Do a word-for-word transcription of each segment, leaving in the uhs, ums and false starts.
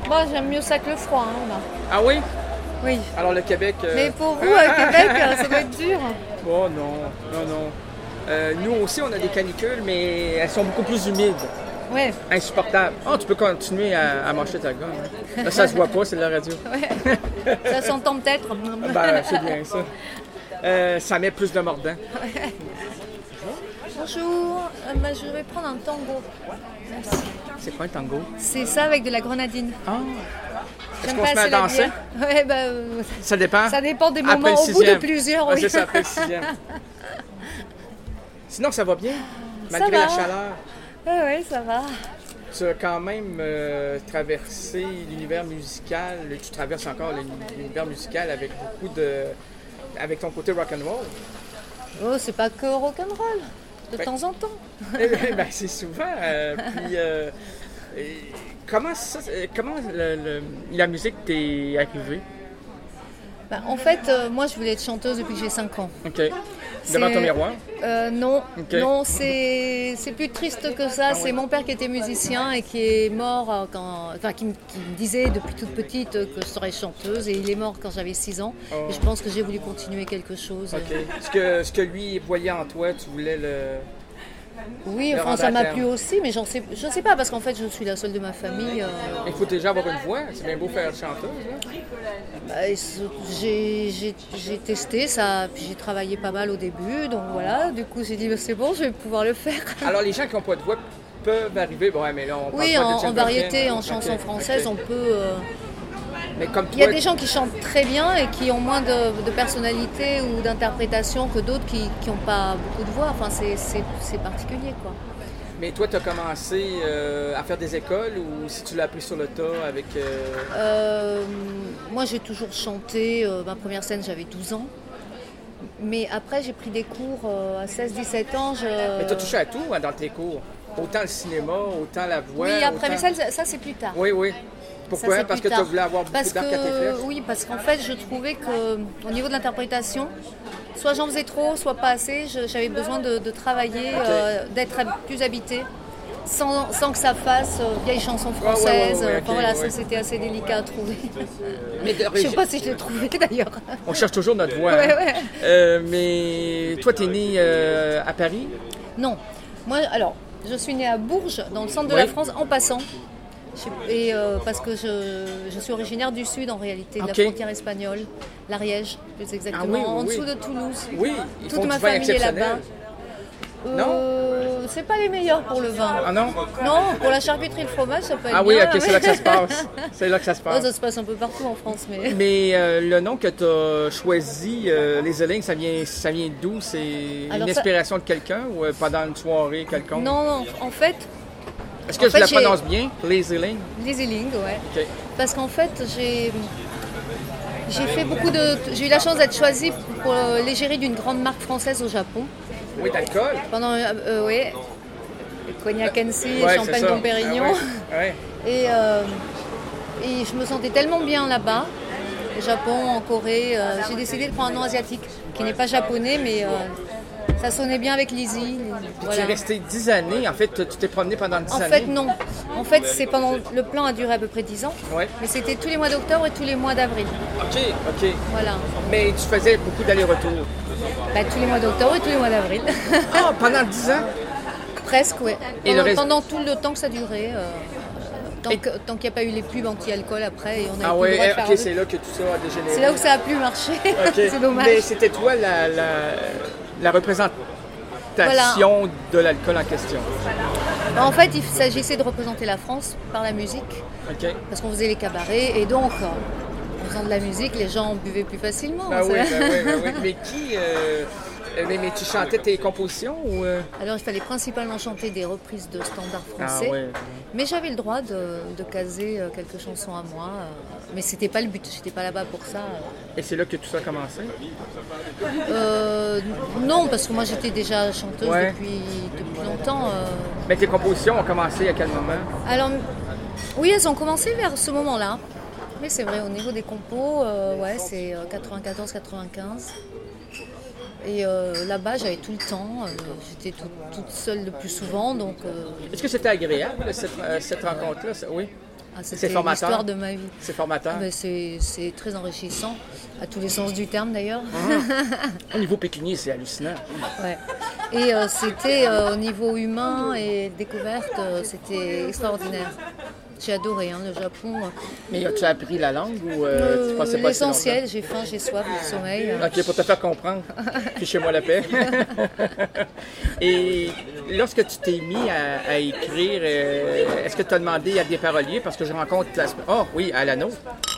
Moi, j'aime mieux ça que le froid. Hein, là. Ah oui? Oui. Alors le Québec... Euh... Mais pour vous, à Québec, ça doit être dur. Oh non, non, non. Euh, nous aussi, on a des canicules, mais elles sont beaucoup plus humides. Ouais. Insupportable. Oh, tu peux continuer à, à mâcher ta gomme. Hein. Là, ça se voit pas, c'est de la radio. Ouais. Ça s'entend peut-être. Ben, c'est bien ça. Euh, ça met plus de mordant. Ouais. Bonjour, euh, bah, je vais prendre un tango. Merci. C'est quoi un tango? C'est ça avec de la grenadine. Ah. Est-ce J'aime qu'on pas se met à assez la danser? bière. Ouais, bah, euh, ça dépend? Ça dépend des après moments, au bout de plusieurs. Ouais, Oui. c'est ça, après le sixième. Sinon, ça va bien, malgré va. la chaleur. Oui, oui, ça va. Tu as quand même euh, traversé l'univers musical, tu traverses encore l'univers musical avec beaucoup de... avec ton côté rock'n'roll. Oh, c'est pas que rock'n'roll, de ben, temps en temps. ben, c'est souvent. Euh, puis, euh, comment ça, comment le, le, la musique t'est arrivée? Ben, en fait, euh, moi, je voulais être chanteuse depuis que j'ai cinq ans. OK. Devant ton miroir? Euh, non, okay. non, c'est, c'est plus triste que ça. Ah, c'est ouais. Mon père qui était musicien et qui est mort quand, enfin, qui, qui me disait depuis toute petite que je serais chanteuse et il est mort quand j'avais six ans. Oh. Et je pense que j'ai voulu continuer quelque chose. OK. Ce que, ce que lui voyait en toi, tu voulais le... Oui, enfin, ça m'a plu aussi, mais j'en sais, je ne sais pas, parce qu'en fait, je suis la seule de ma famille. Euh... Il faut déjà avoir une voix, c'est bien beau faire chanteuse. Là. Bah, j'ai, j'ai, j'ai testé ça, puis j'ai travaillé pas mal au début, donc voilà, du coup, j'ai dit, bah, c'est bon, je vais pouvoir le faire. Alors, les gens qui n'ont pas de voix peuvent arriver, bon, mais là, on oui, parle en, pas de en variété, en okay. chanson okay. française, okay. on peut... Euh... Mais comme toi, il y a des gens qui chantent très bien et qui ont moins de, de personnalité ou d'interprétation que d'autres qui n'ont pas beaucoup de voix. Enfin, c'est, c'est, c'est particulier, quoi. Mais toi, tu as commencé euh, à faire des écoles ou si tu l'as appris sur le tas avec... Euh... Euh, moi, j'ai toujours chanté. Euh, ma première scène, j'avais douze ans. Mais après, j'ai pris des cours euh, à seize dix-sept ans. Je... Mais tu as touché à tout hein, dans tes cours. Autant le cinéma, autant la voix. Oui, après, autant... mais ça, ça, c'est plus tard. Oui, oui. Pourquoi? Ça, parce que tu as voulu avoir beaucoup parce d'arc que, à tes flèches? Oui, parce qu'en fait, je trouvais qu'au niveau de l'interprétation, soit j'en faisais trop, soit pas assez. Je, j'avais besoin de, de travailler, okay. euh, d'être plus habitée, sans, sans que ça fasse euh, vieille chanson française. Ouais, ouais, ouais, ouais, enfin, okay, voilà, ouais. Ça, c'était assez délicat à trouver. Mais je ne sais pas si je l'ai trouvé, d'ailleurs. On cherche toujours notre voix. Ouais, hein. ouais. Euh, mais toi, tu es née euh, à Paris? Non. Moi, alors, je suis née à Bourges, dans le centre de oui. la France, en passant. Et euh, parce que je, je suis originaire du Sud en réalité, de okay. la frontière espagnole, l'Ariège plus exactement, ah oui, oui, en dessous oui. de Toulouse. Oui, ils toute font ma du vin famille est là-bas. Euh, non, c'est pas les meilleurs pour le vin. Ah non? Non, pour la charcuterie et le fromage, ça peut être Ah oui, bien, ok, mais... c'est là que ça se passe. C'est là que ça se passe. Oh, ça se passe un peu partout en France, mais. Mais euh, le nom que tu as choisi, euh, les Zélignes, ça vient, ça vient d'où? C'est Alors, une inspiration ça... de quelqu'un ou euh, pendant une soirée quelconque? Non, en fait. Est-ce que en je fait, la j'ai... prononce bien? Les Zélignes? Les Zélignes, ouais. Okay. Parce qu'en fait, j'ai. J'ai fait beaucoup de. J'ai eu la chance d'être choisie pour l'égérie d'une grande marque française au Japon. Oui, d'alcool? Pendant. Euh, oui. Cognac Hennessy, ouais, champagne Dom Pérignon. Ah, ouais. Ouais. Et, euh, et je me sentais tellement bien là-bas. Au Japon, en Corée. Euh, j'ai décidé de prendre un nom asiatique, qui n'est pas japonais, mais. Euh, ça sonnait bien avec Lizzie. Voilà. Tu es resté dix années. En fait, tu t'es promené pendant dix en années. En fait, non. En fait, c'est pendant le plan a duré à peu près dix ans. Ouais. Mais c'était tous les mois d'octobre et tous les mois d'avril. OK, OK. Voilà. Mais tu faisais beaucoup d'allers-retours. Ben, tous les mois d'octobre et tous les mois d'avril. Ah, pendant dix ans? Presque, oui. Et pendant, le reste... pendant tout le temps que ça durait. Euh, tant, et... que, tant qu'il n'y a pas eu les pubs anti-alcool après. Et on a ah oui, ouais, OK, c'est là que tout ça a dégénéré. C'est là où ça a plus marché. Okay. C'est dommage. Mais c'était toi la, la, la représentation voilà. de l'alcool en question. En fait, il s'agissait de représenter la France par la musique. Okay. Parce qu'on faisait les cabarets et donc, en faisant de la musique, les gens buvaient plus facilement. Ben oui, ben oui, ben oui. Mais qui... Euh... Mais, mais tu chantais tes compositions ou euh... Alors, il fallait principalement chanter des reprises de standards français. Ah, ouais. Mais j'avais le droit de, de caser quelques chansons à moi. Mais c'était pas le but, j'étais pas là-bas pour ça. Et c'est là que tout ça a commencé? euh, Non, parce que moi j'étais déjà chanteuse ouais. depuis, depuis longtemps. Euh... Mais tes compositions ont commencé à quel moment? Alors, oui, elles ont commencé vers ce moment-là. Mais c'est vrai, au niveau des compos, euh, ouais, c'est quatre-vingt-quatorze quatre-vingt-quinze. Et euh, là-bas, j'avais tout le temps. Euh, j'étais tout, toute seule le plus souvent. Donc, euh... Est-ce que c'était agréable, cette, euh, cette rencontre-là? Oui. Ah, C'est c'était formateur. l'histoire de ma vie. C'est formateur. Ah, ben, c'est, c'est très enrichissant, à tous les sens du terme d'ailleurs. Ah. Au niveau pécunier, c'est hallucinant. Ouais. Et euh, c'était euh, au niveau humain et découverte, euh, c'était extraordinaire. J'ai adoré hein, le Japon. Mais as-tu appris la langue ou euh, Euh, tu pensais pas assez l'essentiel, j'ai faim, j'ai soif, j'ai sommeil. longtemps? Ok, pour te faire comprendre. Fichez-moi la paix. Et lorsque tu t'es mis à, à écrire, euh, est-ce que tu as demandé à des paroliers? Parce que je rencontre... La... Oh oui, à l'anneau.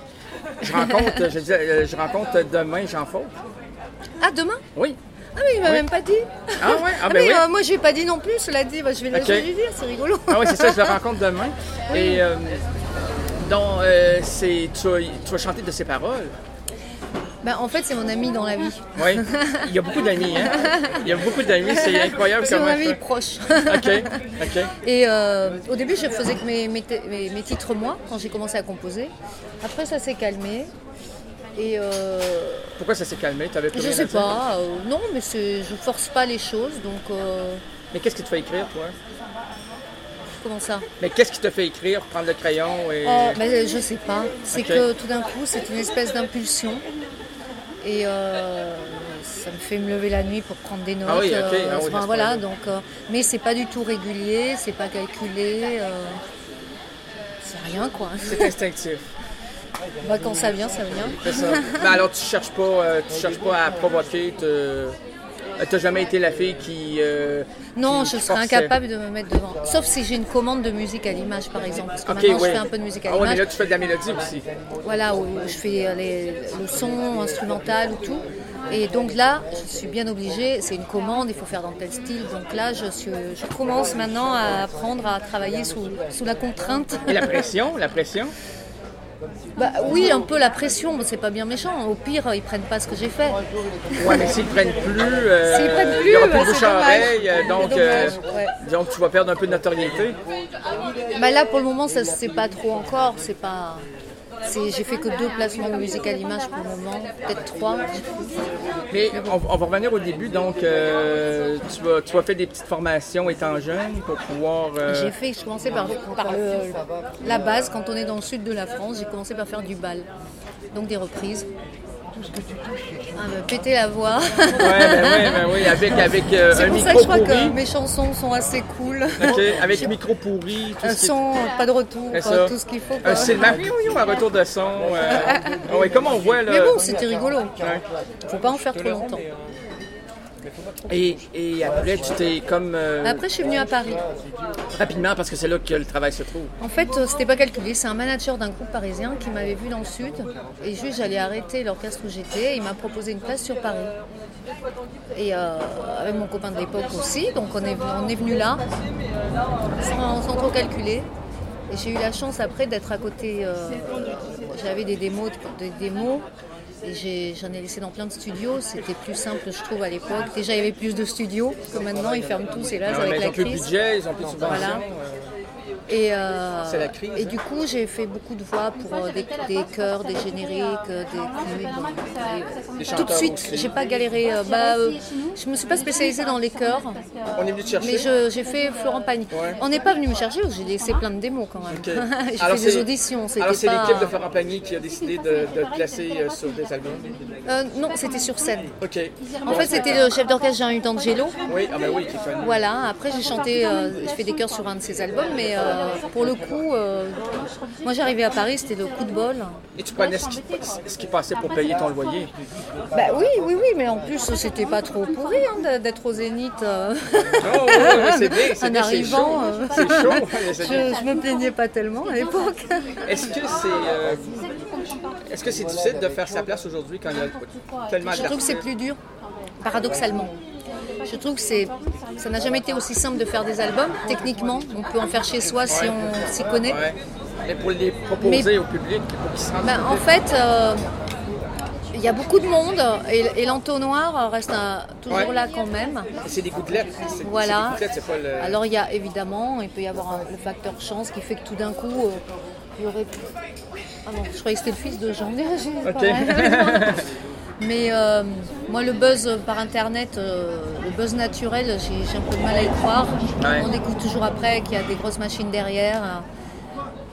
Je rencontre, je, disais, euh, je rencontre demain Jean Faulk. Ah, demain? Oui. Ah mais il m'a Oui. même pas dit. Ah ouais? Ah Ah, ben mais oui. euh, moi je lui ai pas dit non plus, cela dit, bah, je, vais, Ok. je vais lui dire, c'est rigolo. Ah oui, c'est ça, je le rencontre demain. Et euh, donc, euh, c'est, tu, vas, tu vas chanter de ses paroles. Ben, en fait c'est mon ami dans la vie. Oui. Il y a beaucoup d'amis, hein? Il y a beaucoup d'amis, c'est incroyable C'est mon comment... ami proche. OK, OK. Et euh, au début je faisais que mes, mes, mes, mes titres moi, quand j'ai commencé à composer. Après ça s'est calmé. Et euh, Pourquoi ça s'est calmé? T'avais plus je rien à sais dire? pas, euh, non mais c'est, je force pas les choses, donc euh, Mais qu'est-ce qui te fait écrire, toi? comment ça? Mais qu'est-ce qui te fait écrire, prendre le crayon et... Oh, ben, je sais pas. C'est Ok. que tout d'un coup, c'est une espèce d'impulsion. Et euh, ça me fait me lever la nuit pour prendre des notes. Ah oui, ok. euh, Ah oui, enfin, à ce voilà, point-là. donc, euh, mais c'est pas du tout régulier, c'est pas calculé. euh, c'est rien, quoi. C'est instinctif. Bah, quand ça vient, ça vient. C'est ça. Mais alors, tu cherches pas, euh, tu cherches pas à provoquer, te... euh, t'as jamais été la fille qui... euh, Non, qui je serais forçait. incapable de me mettre devant. Sauf si j'ai une commande de musique à l'image, par exemple. Parce que Ok, maintenant, ouais. je fais un peu de musique à Ah ouais, l'image. mais là, tu fais de la mélodie aussi. Voilà, où je fais euh, les- le son instrumental ou tout. Et donc là, je suis bien obligée, c'est une commande, il faut faire dans tel style. Donc là, je, suis, je commence maintenant à apprendre à travailler sous, sous la contrainte. Et la pression, la pression? Bah, oui, un peu la pression, mais c'est pas bien méchant. Au pire, ils prennent pas ce que j'ai fait. Ouais, mais s'ils prennent plus... euh, S'ils prennent il y aura plus, plus bah, de bouche c'est à dommage. oreille, euh, C'est donc, dommage, euh, ouais. donc tu vas perdre un peu de notoriété. Bah là, pour le moment, ça c'est pas trop encore. C'est pas. C'est, j'ai fait que deux placements de musique à l'image pour le moment, peut-être trois. Mais on, on va revenir au début, donc euh, tu, vas, tu vas faire des petites formations étant jeune pour pouvoir... euh, J'ai fait, je commençais par, par le, la base, quand on est dans le sud de la France, j'ai commencé par faire du bal, donc des reprises. Ah, me péter la voix. Ouais, ben oui, ben oui, avec, avec euh, C'est un pour ça micro que je crois pourri. que mes chansons sont assez cool. OK, avec micro pourri, tout Un ce qui est... son, pas de retour, C'est quoi, ça. tout ce qu'il faut. Un Quoi. style Mario, un retour de son. Euh... ah ouais, comme on voit là. Mais bon, c'était rigolo. Ouais. Faut pas en faire trop longtemps. Et, et après, tu t'es comme euh, Après, je suis venue à Paris. rapidement parce que c'est là que le travail se trouve. En fait, euh, c'était pas calculé. C'est un manager d'un groupe parisien qui m'avait vu dans le sud. Et juste, j'allais arrêter l'orchestre où j'étais. Et il m'a proposé une place sur Paris. Et euh, avec mon copain de l'époque aussi. Donc, on est, on est venu là, sans, sans trop calculer. Et j'ai eu la chance après d'être à côté. euh, j'avais des démos, des démos. Et j'ai, j'en ai laissé dans plein de studios. C'était plus simple, je trouve, à l'époque. Déjà, il y avait plus de studios que maintenant. Ils ferment tous, hélas, Non, mais avec ils la ont plus de crise. budget, ils ont plus de subventions. Voilà. euh, Et, euh, C'est la crise, et hein. du coup, j'ai fait beaucoup de voix pour euh, des, des chœurs, des génériques, euh, des pubs. des- Des Tout de chanteurs suite, aussi. j'ai pas galéré. euh, bah, euh, je me suis pas spécialisée dans les chœurs, On est venu te chercher. mais je- j'ai fait Florent Pagny. Ouais. On n'est pas venu me chercher, j'ai laissé plein de démos quand même. OK. j'ai Alors, fait des c'est- auditions. C'était Alors, c'est pas... l'équipe de Florent Pagny qui a décidé de, de te placer euh, sur des albums. Euh, non, c'était sur scène. OK. En fait, c'était le chef d'orchestre Jean-Hugues D'Angelo. Oui, ah ben oui, qui fait une... Voilà, après j'ai chanté, euh, j'ai fait des chœurs sur un de ses albums, mais euh, pour le coup, euh, moi j'arrivais à Paris, c'était le coup de bol. Et tu prenais ce qui, ce qui passait pour payer ton loyer. Bah oui, oui, oui, mais en plus c'était pas trop pourri hein, d'être au Zénith euh, Oh, ouais, ouais, c'est bien, c'est en bien, c'est chaud. arrivant. euh, C'est chaud. je, je me plaignais pas tellement à l'époque. Est-ce que c'est euh, est-ce que c'est difficile de faire sa place aujourd'hui quand il y a tellement Je trouve que d'artistes? c'est plus dur, paradoxalement. Je trouve que c'est, ça n'a jamais été aussi simple de faire des albums. Techniquement, on peut en faire chez soi si on s'y connaît. Ouais. Mais pour les proposer Mais- au public, pour qu'ils se rendent Ben, en public. fait, euh, il y a beaucoup de monde et, et l'entonnoir reste un- toujours Ouais. là quand même. C'est des gouttelettes. C'est, Voilà. c'est des gouttelettes, c'est pas le... Alors il y a évidemment, il peut y avoir un- le facteur chance qui fait que tout d'un coup, euh, il y aurait... Ah non, je croyais que c'était le fils de Jean. J'ai Ok. pas- Mais euh, moi, le buzz par Internet, euh, le buzz naturel, j'ai, j'ai un peu de mal à y croire. Ouais. On découvre toujours après qu'il y a des grosses machines derrière.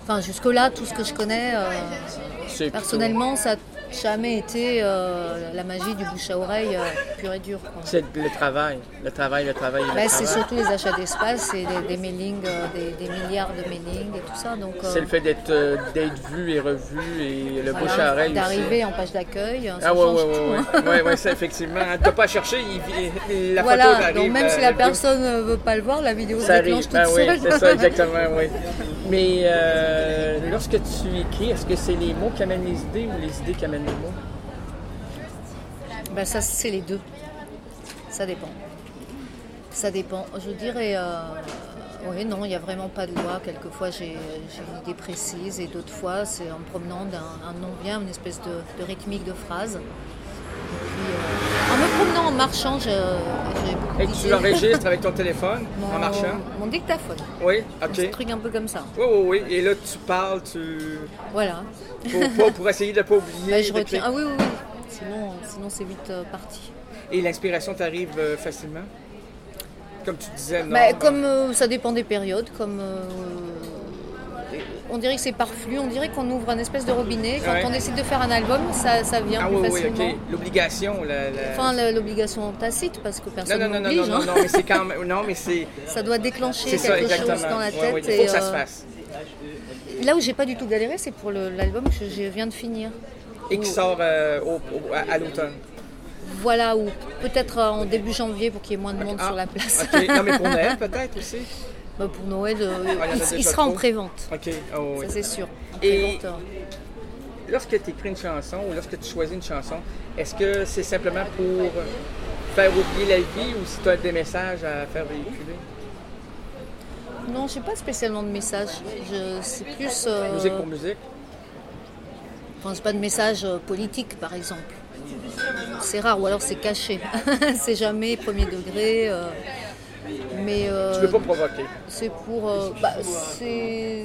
Enfin, jusque-là, tout ce que je connais, euh, C'est personnellement, ça n'a jamais été euh, la magie du bouche à oreille euh, pure et dure. Quoi. C'est le travail, le travail, le travail, le Ben, travail. c'est surtout les achats d'espace et des, des mailings, euh, des, des milliards de mailings et tout ça. Donc, euh, C'est le fait d'être, euh, d'être vu et revu et le voilà, bouche à oreille d'arriver aussi. en page d'accueil, ça Ah ouais, change ouais, tout. ouais, hein. ouais, ouais, ouais, ça effectivement. Tu n'as pas à chercher, il, il- la Voilà, photo arrive. donc même si euh, la le vidéo. personne ne veut pas le voir, la vidéo se Ça déclenche arrive, toute ben oui, seule. c'est ça, exactement, oui. Mais euh, lorsque tu écris, est-ce que c'est les mots qui amènent les idées ou les idées qui amènent les mots? Ben ça, c'est les deux. Ça dépend. Ça dépend. Je dirais, euh, oui, non, il n'y a vraiment pas de loi. Quelquefois, j'ai, j'ai une idée précise et d'autres fois, c'est en me promenant d'un un nom vient, une espèce de, de rythmique de phrase. Et puis, euh, en me promenant, en marchant, je, j'ai beaucoup Et d'idées. tu l'enregistres avec ton téléphone Mon- en marchant? Mon dictaphone. Oui, Un ok. petit truc un peu comme ça. Oui, oui, oui. Et là, tu parles, tu. Voilà. Pour, pour, pour essayer de ne pas oublier. Ben, je de retiens. créer- Ah oui, oui, oui. Sinon, sinon c'est vite euh, parti. Et l'inspiration t'arrive euh, facilement? Comme tu disais, non? Bah, ben- comme euh, ça dépend des périodes, comme euh, on dirait que c'est par flux, on dirait qu'on ouvre un espèce de robinet. Quand Ouais. on décide de faire un album, ça, ça vient Ah plus oui, oui, facilement. ok. L'obligation, la. la- Enfin, la- l'obligation tacite, parce que Non, personne non, non, non, non, n'oblige. non, hein. non, mais c'est quand même. Non, mais c'est. Ça doit déclencher C'est ça, quelque exactement. chose dans la Ouais, tête. ouais, il et, faut que ça se euh, fasse. Là où j'ai pas du tout galéré, c'est pour le- l'album que je viens de finir. Et qui Où- sort euh, au- au- à, à l'automne. Voilà, ou peut-être euh, en début janvier pour qu'il y ait moins de monde Ah, sur la place. ok. Non, mais pour Noël, peut-être aussi. Bah, pour Noël, euh, Ah, il y en a il, déjà il sera en trop. pré-vente. Ok. Oh, oui. Ça, c'est sûr. En Et- pré-vente, euh, Lorsque tu écris une chanson ou lorsque tu choisis une chanson, est-ce que c'est simplement pour faire oublier la vie ou si tu as des messages à faire véhiculer? Non, je n'ai pas spécialement de message. Je, c'est plus. euh, Musique pour musique? Enfin, c'est pas de message euh, politique, par exemple. C'est rare, ou alors c'est caché. C'est jamais premier degré. euh, mais euh, Tu veux pas provoquer? c'est pour. euh, bah, c'est.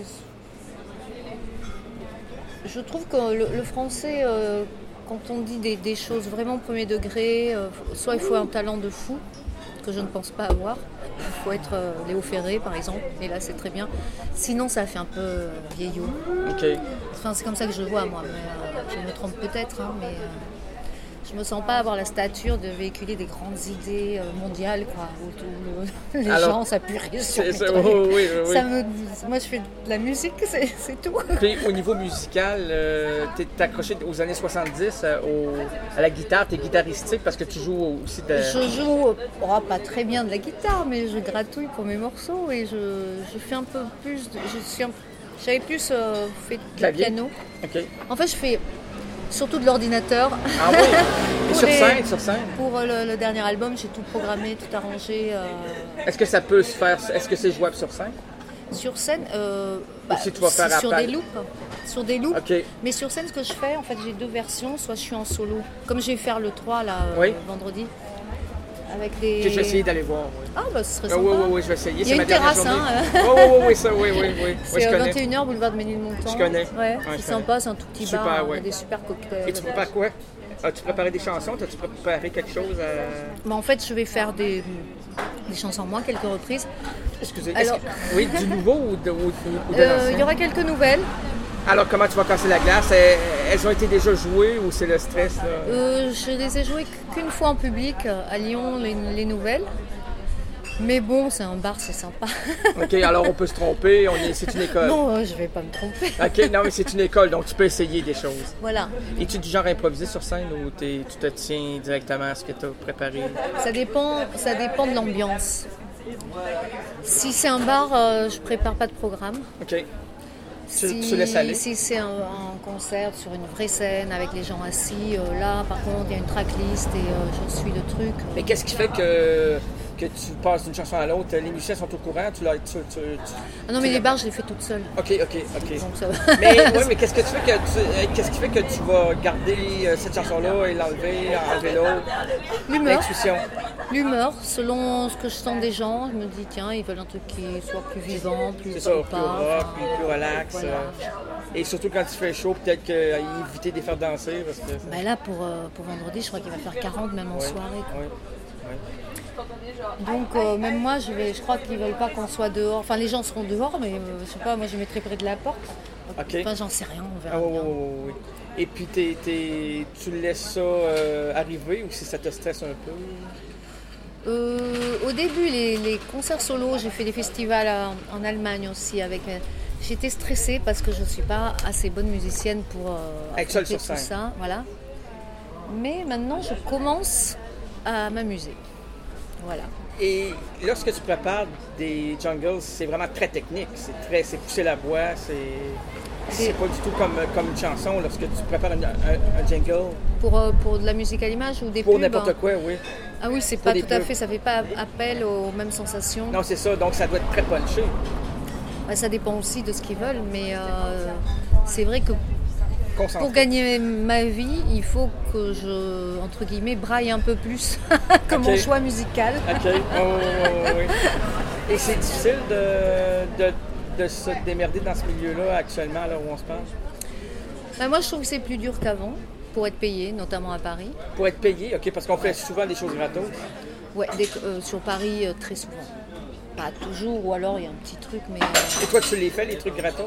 Je trouve que le, le français, euh, quand on dit des, des choses vraiment premier degré, euh, soit il faut un talent de fou, que je ne pense pas avoir. Il faut être euh, Léo Ferré, par exemple, et là c'est très bien. Sinon, ça fait un peu euh, vieillot. Ok. Enfin, c'est comme ça que je le vois, moi. Mais, euh, je me trompe peut-être, hein, mais euh, je me sens pas avoir la stature de véhiculer des grandes idées euh, mondiales, quoi, où, où le- les Alors, gens s'appuient sur c'est les ça, trucs. oui, oui, oui. Ça me, moi, je fais de la musique, c'est, c'est tout. Puis au niveau musical, euh, tu es accroché aux années soixante-dix euh, au- à la guitare, tu es guitaristique parce que tu joues aussi de. Je joue, oh, pas très bien de la guitare, mais je gratouille pour mes morceaux et je, je fais un peu plus. De, je suis un- j'avais plus euh, fait du Clavier. piano. Ok. En fait, je fais surtout de l'ordinateur. Ah oui? Et Pour sur les- scène, sur scène? Pour euh, le, le dernier album, j'ai tout programmé, tout arrangé. euh, Est-ce que ça peut se faire, est-ce que c'est jouable sur scène? Sur scène, euh, bah, si tu vas faire c'est sur appel. des loops. Sur des loops. Ok. Mais sur scène, ce que je fais, en fait, j'ai deux versions. Soit je suis en solo, comme je vais faire le trois là, euh, Oui. vendredi. Avec des... Que je vais essayer d'aller voir. Oui, Ah, bah ce serait Ah, sympa. oui, oui, oui, je vais essayer. Il y a C'est ma une dernière terrasse, journée. hein, Oui, oui, oui, oui, ça, oui, oui, oui. Oui, C'est je euh, connais. vingt et une heures, boulevard de Ménilmontant. Je connais. Ouais, Ouais, c'est je sympa, c'est un tout petit Super, bar, ouais. il y a des super cocktails. Et tu prépares quoi? As-tu préparé des chansons? As-tu préparé quelque chose à... Bah, en fait, je vais faire des, des chansons moi, quelques reprises. Excusez. est-ce Alors- que- Oui, du nouveau ou de, ou, ou de Euh, l'ancien? il y aura quelques nouvelles. Alors, comment tu vas casser la glace? Elles, elles ont été déjà jouées ou c'est le stress? Là? Euh, je les ai jouées qu'une fois en public euh, à Lyon, les, les nouvelles. Mais bon, c'est un bar, c'est sympa. OK, alors on peut se tromper. On est, c'est une école. Non, euh, je vais pas me tromper. OK, non, mais c'est une école, donc tu peux essayer des choses. Voilà. Es-tu du genre à improviser sur scène ou t'es- tu te tiens directement à ce que tu as préparé? Ça dépend, ça dépend de l'ambiance. Si c'est un bar, euh, je prépare pas de programme. OK. Tu, Si, tu laisses aller? si c'est un, un concert sur une vraie scène avec les gens assis, euh, là par contre il y a une tracklist et euh, je suis le truc. Mais qu'est-ce qui fait que, que tu passes d'une chanson à l'autre? Les musiciens sont au courant? Tu, l'as- tu, tu- tu- Ah non mais les bars je les fais toute seule. OK, OK, OK. Donc ça va. Mais, ouais, mais qu'est-ce que tu fais que tu, euh, qu'est-ce qui fait que tu vas garder euh, cette chanson-là et l'enlever, enlever l'autre? L'humeur. L'intuition. L'humeur, selon ce que je sens des gens, je me dis tiens ils veulent un truc qui soit plus vivant, plus C'est ça, plus sympa, rock, enfin, plus, plus relax. voilà. euh, et surtout quand il fait chaud, peut-être qu'éviter de les faire danser. Parce que, Ben là pour, euh, pour vendredi je crois qu'il va faire quarante même en Ouais, soirée. quoi. ouais, ouais. Donc euh, même moi je vais, je crois qu'ils veulent pas qu'on soit dehors. Enfin les gens seront dehors mais euh, je sais pas, moi je mettrai près de la porte. OK. Enfin, j'en sais rien, on verra Ah, oui, bien. oui, oui, oui. Et puis, t'es, t'es- tu laisses ça euh, arriver ou si ça te stresse un peu? Euh, au début, les, les concerts solo, j'ai fait des festivals en, en Allemagne aussi. Avec, euh, j'étais stressée parce que je ne suis pas assez bonne musicienne pour euh, Être seule affronter sur tout scène. ça. Voilà. Mais maintenant, je commence à m'amuser. Voilà. Et lorsque tu prépares des jungles, c'est vraiment très technique. C'est très, c'est pousser la voix, c'est, c'est C'est- pas du tout comme, comme une chanson lorsque tu prépares un, un- un jingle Pour, euh, pour de la musique à l'image ou des pour pubs. n'importe hein. quoi, oui. Ah oui, c'est Pour pas des tout à pubs. fait, ça fait pas appel aux mêmes sensations. Non, c'est ça. Donc, ça doit être très punché. Ouais, ça dépend aussi de ce qu'ils veulent, mais euh, c'est vrai que Concentré. pour gagner ma vie, il faut que je, entre guillemets, braille un peu plus que Ok. mon choix musical. OK. Oh, oui, oui, oui, oui. Et c'est difficile de, de, de se démerder dans ce milieu-là actuellement, là où on se parle? Ben, moi, je trouve que c'est plus dur qu'avant pour être payé, notamment à Paris. Pour être payé, OK, parce qu'on fait souvent des choses gratos. Ouais, des- euh, sur Paris, euh, très souvent. Pas toujours, ou alors il y a un petit truc, mais euh, Et toi, tu les fais, les trucs gratos?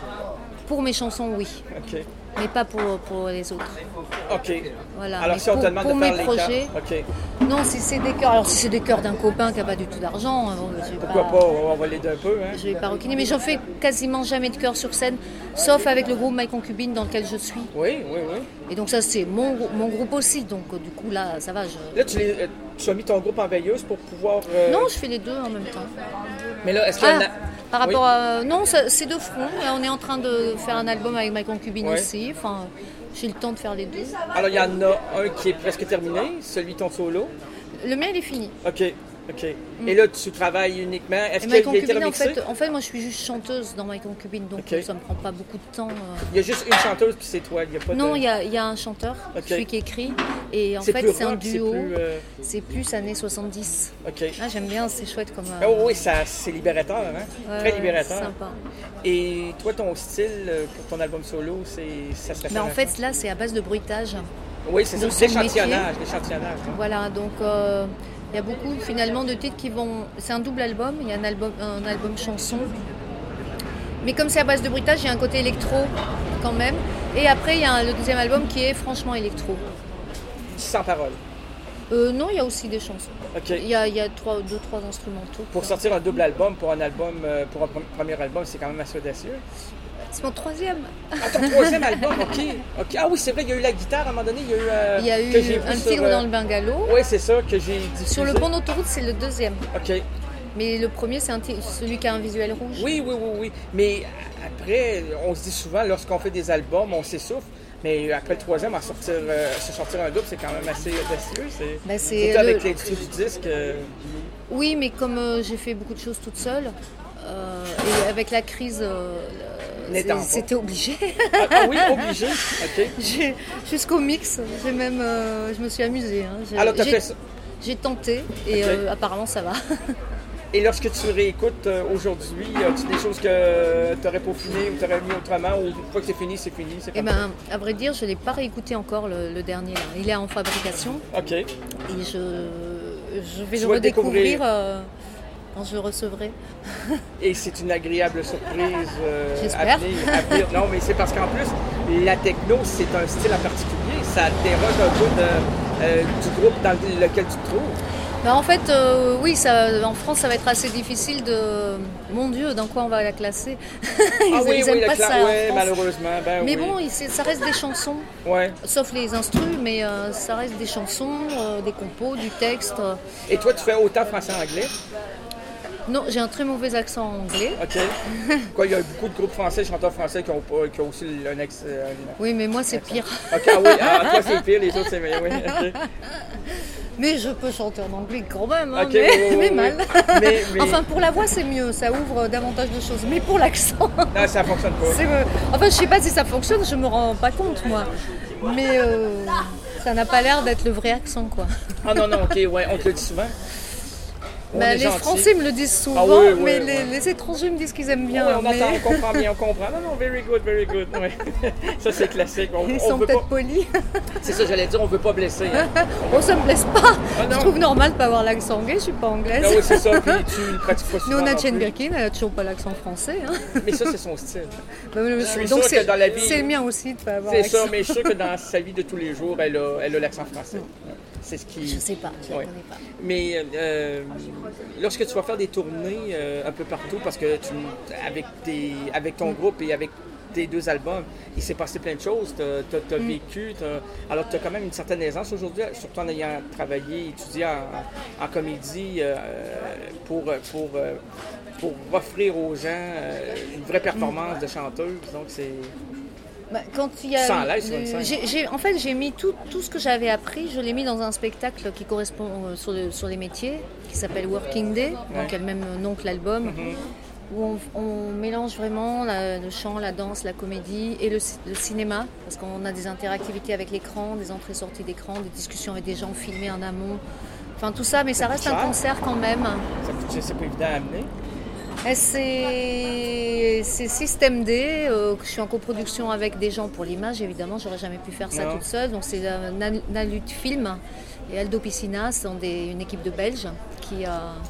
pour mes chansons, oui, OK. mais pas pour, pour les autres. OK. Voilà. Alors, Mais si on pour, te demande pour de mes faire les projets, chœurs, OK. non, si c'est des chœurs, alors si c'est des chœurs d'un copain qui n'a pas du tout d'argent, euh, je vais Pourquoi pas? On va l'aider un peu, hein? Je vais pas requiner, mais j'en fais quasiment jamais de chœur sur scène, sauf avec le groupe My Concubine dans lequel je suis. Oui, oui, oui. Et donc ça, c'est mon, grou- mon groupe aussi, donc euh, du coup là, ça va. Je... Là, tu, les, euh, tu as mis ton groupe en veilleuse pour pouvoir... euh, Non, je fais les deux en même temps. Mais là, est-ce qu'il y Ah, en a... par rapport Oui. à... Non, ça- c'est de front. Là, on est en train de faire un album avec My Concubine Ouais. aussi. Enfin, j'ai le temps de faire les deux. Alors, il y en a un qui est presque terminé, celui ton solo. Le mien, il est fini. OK, OK. Et là, tu travailles uniquement... Est-ce Et qu'il My a été Concubine, en remixé? fait, en fait, moi, je suis juste chanteuse dans My Concubine, donc Ok. euh, ça me prend pas beaucoup de temps. euh. Il y a juste une chanteuse, puis c'est toi. Il y a pas Non, de... il y a, il y a un chanteur, Ok. celui qui écrit, et en C'est fait, plus c'est un rock, c'est duo. plus, euh, C'est plus années soixante-dix. OK. Ah, j'aime bien, c'est chouette comme. euh, Oh oui, ça, c'est libérateur, hein? ouais, Très libérateur. Sympa. Et toi, ton style euh, pour ton album solo, c'est, ça serait Mais en fait, là, c'est à base de bruitage. oui, c'est ça, de son l'échantillonnage, l'échantillonnage. hein. Voilà, donc euh, il y a beaucoup finalement de titres qui vont. C'est un double album, il y a un album, un album chanson. Mais comme c'est à base de bruitage, il y a un côté électro quand même. Et après, il y a le deuxième album qui est franchement électro. Sans parole. Euh, non, il y a aussi des chansons. OK. Il y a, il y a trois, deux, trois instrumentaux. Pour sortir un double album, pour un album, euh, pour un pre- premier album, c'est quand même assez audacieux. C'est mon troisième. Ah, ton troisième album, OK. OK. Ah oui, c'est vrai, il y a eu la guitare à un moment donné. Il y a eu, euh, Il y a que j'ai eu vu Un sur, tigre euh, dans le bungalow. Oui, c'est ça que j'ai diffusé. Sur le pont d'autoroute, c'est le deuxième. OK. Mais le premier, c'est un ti- celui qui a un visuel rouge. Oui, oui, oui, oui. Mais après, on se dit souvent, lorsqu'on fait des albums, on s'essouffle. Mais après le troisième, à sortir, euh, se sortir un double, c'est quand même assez audacieux. C'est... Ben, c'est Surtout le- avec l'industrie du disque. euh, Oui, mais comme euh, j'ai fait beaucoup de choses toute seule, euh, et avec la crise, euh, N'étant c'est- pas. c'était obligé. Ah, ah oui, obligé. OK. J'ai- Jusqu'au mix, j'ai même, euh, je me suis amusée. hein. J'ai- Alors, tu as j'ai- fait ça. J'ai tenté et Ok. euh, apparemment ça va. Et lorsque tu réécoutes euh, aujourd'hui, as-tu des choses que tu aurais peaufinées ou tu aurais mis autrement ou une fois que c'est fini, c'est fini? C'est Et comme ben, à vrai dire, je l'ai pas réécouté encore le, le dernier. Là. Il est en fabrication ça? OK. et je, je vais Tu le vas le redécouvrir découvrir. euh, quand je le recevrai. Et c'est une agréable surprise. euh, J'espère. à venir, à venir. Non, mais c'est parce qu'en plus, la techno, c'est un style en particulier. Ça déroge un peu de, euh, du groupe dans lequel tu te trouves. Ben, en fait, euh, oui, ça, en France, ça va être assez difficile de. Mon Dieu, dans quoi on va la classer? Ils, ah oui, ils oui, aiment le pas cla- ça. en ouais, France. malheureusement. Ben, Mais oui. bon, il- c'est- ça reste des chansons, Ouais. sauf les instrus, mais euh, ça reste des chansons, euh, des compos, du texte. euh. Et toi, tu fais autant français-anglais? Non, j'ai un très mauvais accent anglais. OK. Quoi, il y a beaucoup de groupes français, chanteurs français qui ont, pas- qui ont aussi un ex. euh, un- Oui, mais moi, c'est pire. OK, ah oui, ah, toi c'est pire, les autres c'est meilleur. Oui, OK. Mais je peux chanter en anglais quand même, hein, Ok, mais, oui, oui, oui, mais oui. mal. Mais- mais- Enfin, pour la voix, c'est mieux, ça ouvre davantage de choses. Mais pour l'accent, Non, ça fonctionne pas. c'est... euh, Enfin, je sais pas si ça fonctionne, je me rends pas compte, moi. Mais euh, ça n'a pas l'air d'être le vrai accent, quoi. Ah non, non, OK, ouais, on te le dit souvent. On Bah, est les gentil. Français me le disent souvent, Ah oui, oui, mais oui. Les, les étrangers me disent qu'ils aiment bien. Ouais, on mais entend, on comprend bien, on comprend. Non, non, very good, very good. Ouais. Ça, c'est classique. On, Ils on sont veut peut-être pas... polis. C'est ça, j'allais dire, on veut pas blesser. Hein. Oh, ça me blesse pas. Ah, non. Je trouve normal de pas avoir l'accent anglais, je suis pas anglaise. Ah oui, c'est ça, puis tu ne pratiques pas souvent. Nous, on a non Jane plus. Birkin, elle a toujours pas l'accent français. Hein. Mais ça, c'est son style. Bah, mais- suis donc sûr c'est que dans la vie- c'est le mien aussi de pas avoir C'est l'accent. ça, mais je suis sûr que dans sa vie de tous les jours, elle a, elle a l'accent français. C'est ce qui. Je sais pas, je la Ouais. connais pas. Mais euh, lorsque tu vas faire des tournées euh, un peu partout, parce que tu, avec, tes, avec ton groupe et avec tes deux albums, il s'est passé plein de choses. Tu as, Mm. vécu, t'as- alors tu as quand même une certaine aisance aujourd'hui, surtout en ayant travaillé, étudié en, en comédie euh, pour, pour, euh, pour offrir aux gens euh, une vraie performance de chanteuse. Donc c'est. Bah, quand il y a, Sans à l'aise sur une le- scène. j'ai- j'ai- en fait, j'ai mis tout, tout ce que j'avais appris, je l'ai mis dans un spectacle qui correspond euh, sur, le- sur les métiers, qui s'appelle Working Day, donc qui a le même nom que l'album, Mm-hmm. où on, on mélange vraiment la- le chant, la danse, la comédie et le, ci- le cinéma, parce qu'on a des interactivités avec l'écran, des entrées-sorties d'écran, des discussions avec des gens filmés en amont, enfin tout ça, mais ça reste un cher. concert quand même. Ça coûte- c'est pas évident à amener. Et C'est c'est Système D, euh, que je suis en coproduction avec des gens pour l'image, évidemment, j'aurais jamais pu faire ça Non. toute seule. Donc c'est euh, Nal- Nalut Film et Aldo Piscina, sont des, une équipe de Belges qui, euh,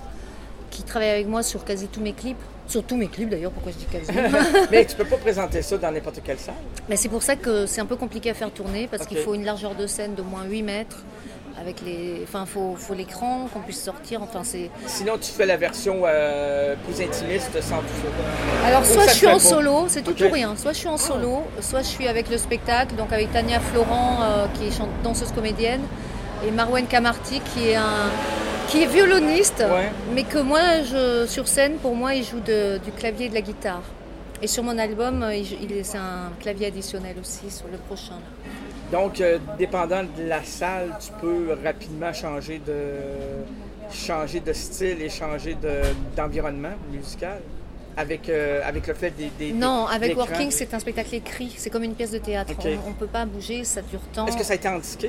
qui travaille avec moi sur quasi tous mes clips. Sur tous mes clips d'ailleurs, pourquoi je dis quasi. Mais tu peux pas présenter ça dans n'importe quelle salle. Mais c'est pour ça que c'est un peu compliqué à faire tourner, parce Ok. qu'il faut une largeur de scène d'au moins huit mètres. Avec les... Enfin, il faut, faut l'écran, qu'on puisse sortir. Enfin, c'est... Sinon, tu fais la version euh, plus intimiste sans tout ça. Alors, Ou soit ça je suis te en fait pas. solo, c'est tout Ok. ou rien. Soit je suis en solo, soit je suis avec le spectacle, donc avec Tania Florent, euh, qui est chante- danseuse comédienne, et Marwan Kamarti, qui est un qui est violoniste, Ouais. mais que moi, je, sur scène, pour moi, il joue de- du clavier et de la guitare. Et sur mon album, il, il est- c'est un clavier additionnel aussi, sur le prochain. là. Donc, euh, dépendant de la salle, tu peux rapidement changer de, changer de style et changer de, d'environnement musical avec, euh, avec le fait des. des Non, des- avec d'écran. Working, c'est un spectacle écrit, c'est comme une pièce de théâtre. Ok. On ne peut pas bouger, ça dure tant. Est-ce que ça a été en disqué?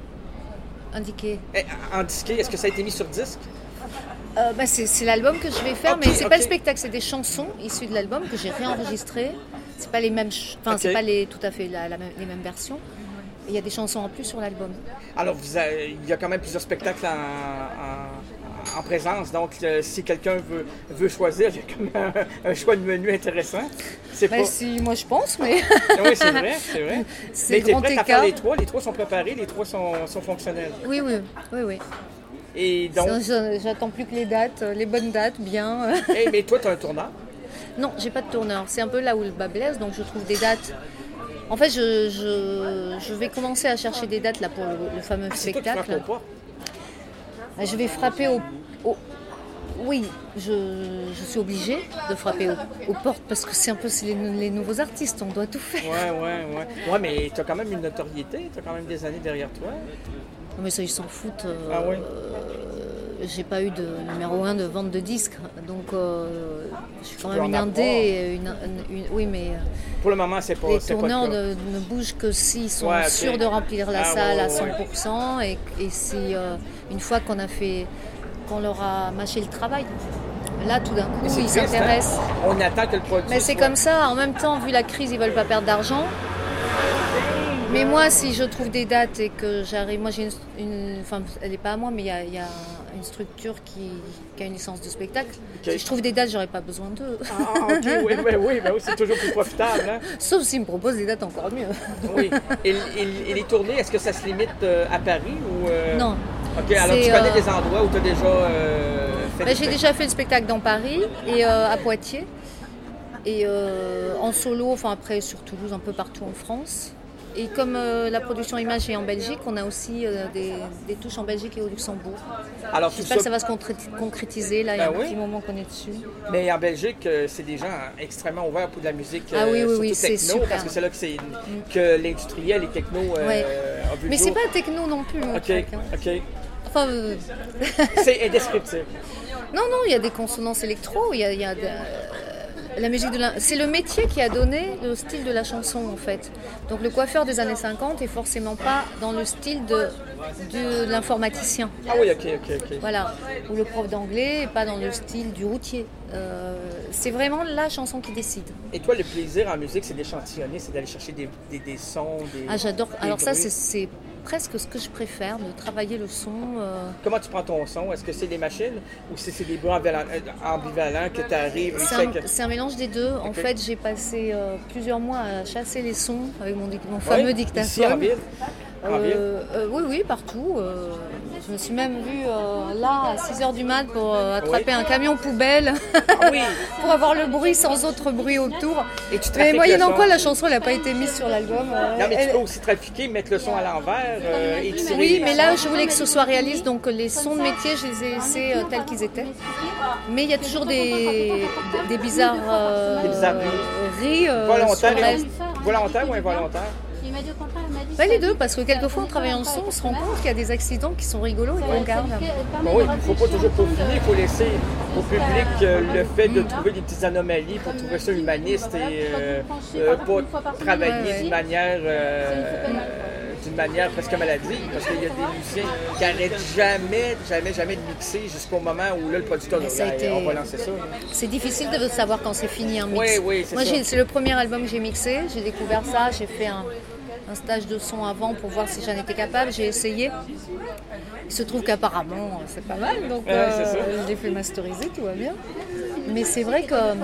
Indiqué. Eh, En disqué, est-ce que ça a été mis sur disque? Euh, bah, c'est, c'est l'album que je vais faire, Ok, mais c'est ok. pas le spectacle, c'est des chansons issues de l'album que j'ai réenregistrées. C'est pas les mêmes, ch- enfin Ok. c'est pas les, tout à fait la- la même- les mêmes versions. Et il y a des chansons en plus sur l'album. Alors, vous avez- il y a quand même plusieurs spectacles en, en- en présence. Donc, euh, si quelqu'un veut, veut choisir, il y a quand même un, un choix de menu intéressant. C'est Ben, pas... si, moi je pense, mais Oui, c'est vrai, c'est vrai. c'est Mais tu es grand prête à faire écart. les trois? Les trois sont préparés, les trois sont, sont fonctionnels. oui, oui, oui, oui. Et donc, Ça, J'attends plus que les dates, les bonnes dates, bien. hey, mais toi, tu as un tourneur. Non, j'ai pas de tourneur. C'est un peu là où le bas blesse, donc je trouve des dates. En fait, je, je, je vais commencer à chercher des dates là pour le, le fameux C'est toi qui frappes spectacle. au pas. Ben, Je vais frapper au, au- Oui, je, je suis obligée de frapper aux, aux portes parce que c'est un peu c'est les, les nouveaux artistes, on doit tout faire. Ouais, ouais, ouais. Ouais, mais tu as quand même une notoriété, tu as quand même des années derrière toi. Non, mais ça, ils s'en foutent. euh, Ah oui? euh, j'ai pas eu de numéro un de vente de disques, donc euh, je suis quand peux même en une avoir. indé. Une, une- une- oui, mais euh, Pour le moment, c'est pas, les c'est pas tourneurs le cas. ne, ne bougent que s'ils sont Ouais, ok. sûrs de remplir la Ah, salle ouais, à ouais, cent ouais. pour cent et, et si euh, une fois qu'on a fait, qu'on leur a mâché le travail, là tout d'un coup Mais c'est ils triste, hein? s'intéressent. On attend que le produit. Mais c'est soit- comme ça, en même temps, vu la crise, ils veulent pas perdre d'argent. Mais moi, si je trouve des dates et que j'arrive, moi j'ai une, une- enfin elle n'est pas à moi, mais il y a, il y a une structure qui, qui a une licence de spectacle. Ok. Si je trouve des dates, j'aurais pas besoin d'eux. Ah, ok, oui, ben oui, ben oui, c'est toujours plus profitable. Hein? Sauf s'ils me proposent des dates encore mieux. Oui. Et, et- et les tournées, est-ce que ça se limite euh, à Paris ou. euh, Non. Ok, alors tu C'est, connais euh, des endroits où tu as déjà euh, fait Ben, des j'ai spectacles? déjà fait le spectacle dans Paris et euh, à Poitiers. Et euh, en solo, enfin après sur Toulouse, un peu partout en France. Et comme euh, la production image est en Belgique, on a aussi euh, des, des touches en Belgique et au Luxembourg. Alors, tout J'espère ça, que ça va se concré- concrétiser, là, il y a Ben un oui. petit moment qu'on est dessus. mais en Belgique, euh, c'est des gens extrêmement ouverts pour de la musique Ah oui, oui, surtout oui, c'est techno, super. parce que c'est là que, c'est, que l'industriel et techno euh, Ouais. a vu le Mais c'est jour. pas techno non plus, mon Ok, truc, hein. ok. Enfin, euh, C'est indescriptible. non, non, il y a des consonances électro, il y a, il y a de- euh, la musique de la... c'est le métier qui a donné le style de la chanson en fait. Donc le coiffeur des années cinquante est forcément pas dans le style de, de l'informaticien. Ah oui, ok, ok, ok. Voilà. Ou le prof d'anglais est pas dans le style du routier. Euh, c'est vraiment la chanson qui décide. Et toi, le plaisir en musique, c'est d'échantillonner, c'est d'aller chercher des, des, des sons, des Ah, j'adore. des Alors bruits. ça, c'est, c'est presque ce que je préfère, de travailler le son. Euh... Comment tu prends ton son? Est-ce que c'est des machines ou c'est, c'est des bruits ambivalents, ambivalents que tu arrives? C'est un, c'est un mélange des deux. En okay. fait, j'ai passé euh, plusieurs mois à chasser les sons avec mon, mon fameux oui, dictaphone. Ici en ville? En ville? Euh, euh, oui, oui, partout. Euh, je me suis même vue euh, là à six heures du mat pour euh, attraper oui. un camion poubelle ah, oui. pour avoir le bruit sans autre bruit autour. Et tu Mais moyennant quoi, la chanson n'a pas été mise sur l'album. Euh, non, mais elle... tu peux aussi trafiquer, mettre le son à l'envers euh, et tirer. Oui, mais là, je voulais que ce soit réaliste, donc les sons de métier, je les ai laissés euh, tels qu'ils étaient. Mais il y a toujours des, des bizarres euh, des bizarreries. Euh, volontaires, volontaires ou involontaires? Bah, les deux, parce que quelquefois en travaillant le son, on se rend compte qu'il y a des accidents qui sont rigolos et qu'on garde. Bon, oui, il ne faut pas toujours peaufiner, il faut laisser au public euh, le fait de trouver des petites anomalies pour trouver ça humaniste et euh, euh, pas travailler ouais, ouais. d'une manière euh, d'une manière presque maladive, parce qu'il y a des musiciens qui n'arrêtent jamais, jamais, jamais de mixer jusqu'au moment où là, le producteur dit été... on va lancer ça. C'est difficile de savoir quand c'est fini un mix. Oui, oui, c'est Moi, ça. J'ai, c'est le premier album que j'ai mixé, j'ai découvert ça, j'ai fait un, un stage de son avant pour voir si j'en étais capable, j'ai essayé. Il se trouve qu'apparemment, c'est pas mal, donc ouais, euh, c'est ça. Je l'ai fait masteriser, tout va bien. Mais c'est vrai que euh,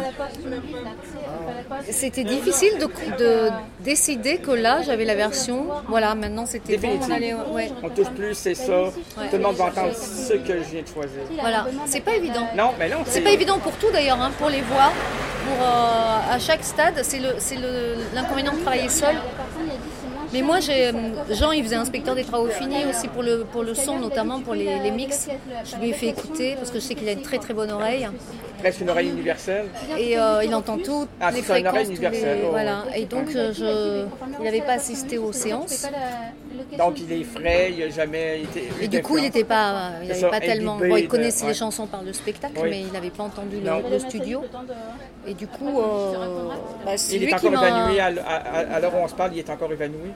c'était difficile de, de décider que là, j'avais la version. Voilà, maintenant c'était bon, on allait... Ouais. On touche plus, c'est ça. Ouais. Tout le monde va entendre ce que je viens de choisir. Voilà, c'est pas évident. Non, mais non. C'est, c'est pas évident pour tout d'ailleurs, hein, pour les voix. Pour, euh, à chaque stade, c'est, le, c'est le, l'inconvénient de travailler seul. Mais moi, j'ai, Jean, il faisait inspecteur des travaux finis aussi pour le, pour le son, notamment pour les, les mix. Je lui ai fait écouter parce que je sais qu'il a une très très bonne oreille. Presque une oreille universelle. Et euh, il entend toutes ah, les c'est fréquences. Une oreille universelle. Les, oh. Voilà. Et donc, je, il n'avait pas assisté aux séances. Donc, il est frais, il n'a jamais été. Et du coup, il n'était pas, il n'avait pas tellement. Bon, il connaissait de... les chansons par le spectacle, oui. mais il n'avait pas entendu le, le studio. Et du coup, euh, bah, c'est il lui est qui encore m'a... évanoui. À, à, à l'heure où on se parle, il est encore évanoui.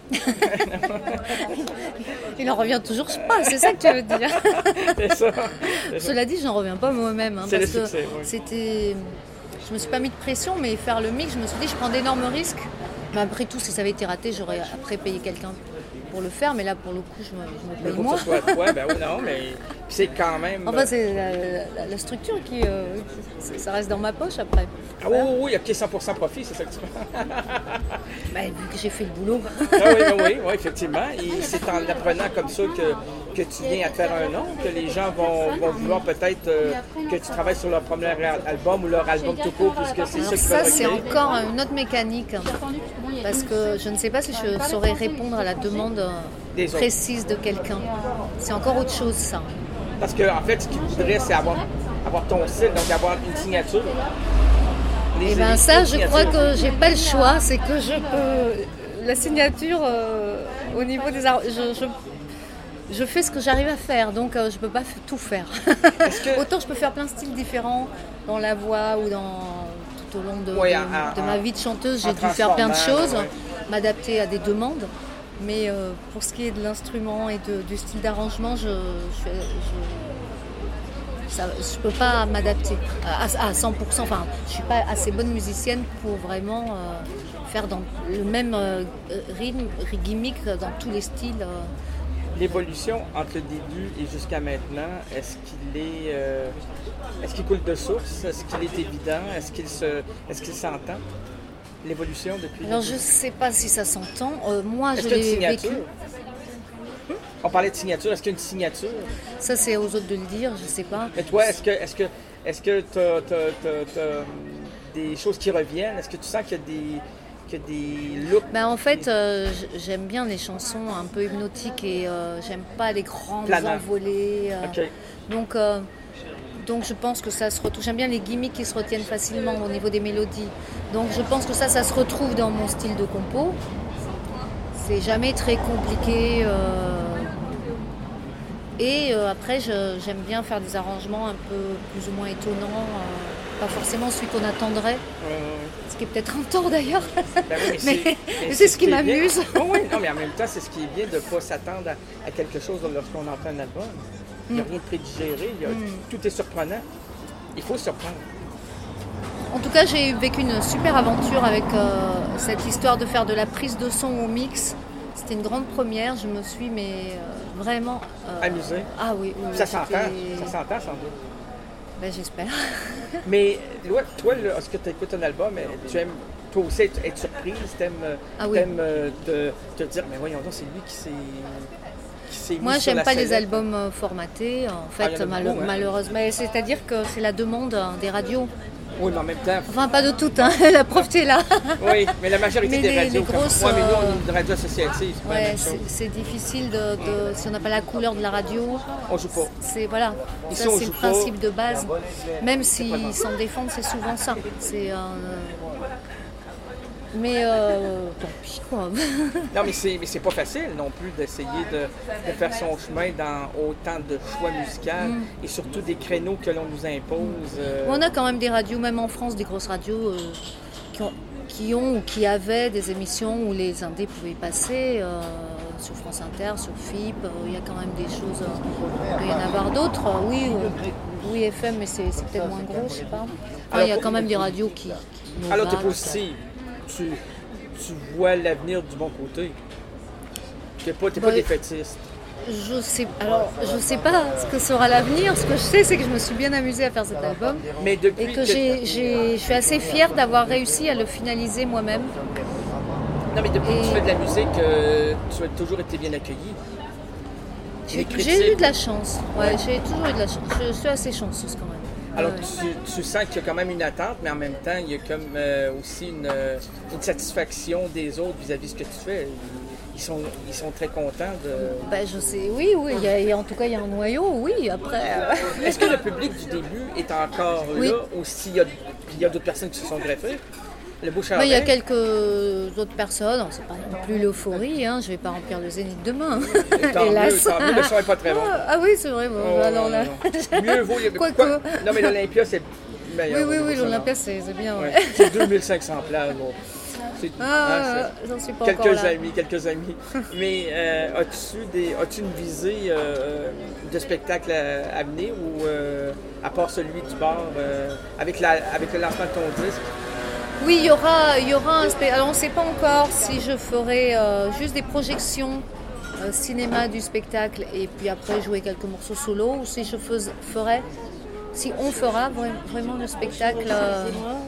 Il en revient toujours pas, c'est ça que tu veux dire. C'est ça. C'est Cela ça. dit, j'en reviens pas moi-même. Hein, c'est parce le que succès, oui. C'était. Je me suis pas mis de pression, mais faire le mix, je me suis dit, je prends d'énormes risques. Mais après tout, si ça avait été raté, j'aurais après payé quelqu'un pour le faire, mais là, pour le coup, je me, je me paye moi. Que ce soit toi, ben oui, non, mais c'est quand même... Enfin, c'est la, la, la structure qui... Euh, ça reste dans ma poche, après. Ah oui, oui, oui, ok, cent pour cent profit, c'est ça que tu fais. Ben, vu que j'ai fait le boulot. Ah oui, oui, oui, effectivement. Et c'est en apprenant comme ça que, que tu viens à te faire un nom, que les gens vont, vont vouloir peut-être euh, que tu travailles sur leur premier album ou leur album tout court, puisque c'est alors ça qui ça, va c'est encore une autre mécanique. Parce que je ne sais pas si je saurais répondre à la demande précise de quelqu'un. C'est encore autre chose, ça. Parce qu'en en fait, ce qu'ils voudraient, c'est avoir, avoir ton style, donc avoir une signature. Les, et bien ça, je crois que j'ai pas le choix. C'est que je peux... La signature, euh, au niveau des... Ar... Je, je... je fais ce que j'arrive à faire, donc euh, je peux pas tout faire. Que... Autant je peux faire plein de styles différents dans la voix ou dans... tout au long de, ouais, de, un, de ma vie de chanteuse. J'ai dû faire plein de choses, ouais. M'adapter à des demandes. Mais euh, pour ce qui est de l'instrument et de, du style d'arrangement, je je, je, ça, je peux pas m'adapter à, à cent pour cent. Enfin, je suis pas assez bonne musicienne pour vraiment euh, faire dans le même euh, rythme, gimmick dans tous les styles. Euh. L'évolution entre le début et jusqu'à maintenant, est-ce qu'il est, euh, est-ce qu'il coule de source? Est-ce qu'il est évident? Est-ce qu'il se, est-ce qu'il s'entend? L'évolution depuis... Alors, je ne sais pas si ça s'entend. Euh, moi, est-ce je qu'il y a une l'ai signature? vécu. On parlait de signature. Est-ce qu'il y a une signature? Ça, c'est aux autres de le dire. Je ne sais pas. Mais toi, est-ce que est-ce que, est-ce que tu as des choses qui reviennent? Est-ce que tu sens qu'il y a des, qu'il y a des looks? Ben, en fait, euh, j'aime bien les chansons un peu hypnotiques et euh, j'aime pas les grandes Planant. envolées. Euh, okay. Donc... Euh, Donc je pense que ça se retrouve. J'aime bien les gimmicks qui se retiennent facilement au niveau des mélodies. Donc je pense que ça, ça se retrouve dans mon style de compo. C'est jamais très compliqué. Euh... Et euh, après, je, j'aime bien faire des arrangements un peu plus ou moins étonnants. Euh... pas forcément celui qu'on attendrait. Ouais, ouais. Ce qui est peut-être un tort d'ailleurs. Ben oui, mais mais c'est, mais c'est ce qui m'amuse. Oh, oui, non, mais en même temps, c'est ce qui est bien de ne pas s'attendre à, à quelque chose lorsqu'on entend un album. Il n'y a Mm. rien de prédigéré, il y a- Mm. tout est surprenant. Il faut se surprendre. En tout cas, j'ai vécu une super aventure avec euh, cette histoire de faire de la prise de son au mix. C'était une grande première. Je me suis mais euh, vraiment euh, Amusé. Ah oui, oui, oui, Ça s'entend, c'était- ça s'entend sans doute. Ben, j'espère. Mais toi, toi là, est-ce que tu écoutes un album, euh, tu aimes toi aussi être, être surprise, t'aimes, euh, Ah oui. t'aimes euh, te, te dire, mais voyons donc, c'est lui qui s'est, qui s'est mis Moi, sur j'aime la pas les sellette. albums euh, formatés. En Ah, il y fait, en a mal- beaucoup, hein. malheureusement, mais c'est-à-dire que c'est la demande hein, des radios. Oui, mais en même temps, Enfin, pas de toutes. Hein. La preuve est là. oui, mais la majorité Mais des les- radios, les comme grosses, moi, mais nous, on euh, est une radio associative, c'est pas la Ouais, même c'est chose. c'est difficile de, de- si on n'a pas la couleur de la radio. On joue pas. C'est voilà, Ici, ça on c'est joue le pas. principe de base. Même s'ils s'en défendent, c'est souvent ça. C'est euh, mais euh, tant pis quoi. Non, mais c'est, mais c'est pas facile non plus d'essayer de, de faire son chemin dans autant de choix musicaux et surtout des créneaux que l'on nous impose. euh, On a quand même des radios, même en France, des grosses radios euh, qui, ont, qui ont ou qui avaient des émissions où les indés pouvaient passer. euh, sur France Inter, sur F I P, euh, il y a quand même des choses. euh, il doit y en avoir d'autres. euh, oui, euh, oui F M, mais c'est, c'est peut-être moins gros, je sais pas. Enfin, il y a quand même des radios qui. qui Alors, tu es Nova, positive. Tu, tu vois l'avenir du bon côté. Tu n'es pas, t'es pas Ouais. défaitiste. Je sais, alors, je sais pas ce que sera l'avenir. Ce que je sais, c'est que je me suis bien amusée à faire cet album Mais depuis et que j'ai, j'ai, je suis assez fière d'avoir réussi à le finaliser moi-même. Non, mais depuis que tu Et- fais de la musique, euh, tu as toujours été bien accueilli. J'ai, Les critiques. j'ai eu de la chance. Ouais, j'ai toujours eu de la chance. Je suis assez chanceuse quand même. Alors, Ouais. tu, tu sens qu'il y a quand même une attente, mais en même temps, il y a comme euh, aussi une, euh, une satisfaction des autres vis-à-vis de ce que tu fais. Ils sont, ils sont très contents de... Ben, je sais, oui, oui. Il y a- il y a- en tout cas, il y a un noyau, oui. Après, euh, Est-ce que le public du début est encore Oui. là ou s'il y a, puis il y a d'autres personnes qui se sont greffées? Le beau ben, il y a quelques autres personnes. C'est pas non plus l'euphorie. Hein. Je vais pas remplir le Zénith demain. Tant mieux, Hélas. tant mieux, le son n'est pas très bon. Ah, ah oui, c'est vrai. Bon, Oh, alors là. non, non. Mieux vaut... Quoique. Quoi- Non, mais l'Olympia, c'est Oui, meilleur. oui, au oui, niveau l'Olympia, sonore. c'est, c'est bien. Ouais. Ouais. C'est deux mille cinq cents places. Bon. C'est- Ah, hein, c'est- j'en suis pas encore Quelques là. amis, quelques amis. Mais euh, as-tu, des, as-tu une visée euh, de spectacle à, à venir ou euh, à part celui du bar euh, avec, la, avec le lancement de ton disque? Oui, il y aura, il y aura un spectacle. Alors, on ne sait pas encore si je ferai euh, juste des projections euh, cinéma du spectacle et puis après jouer quelques morceaux solo ou si je fais, ferai, si on fera vra- vraiment le spectacle. euh,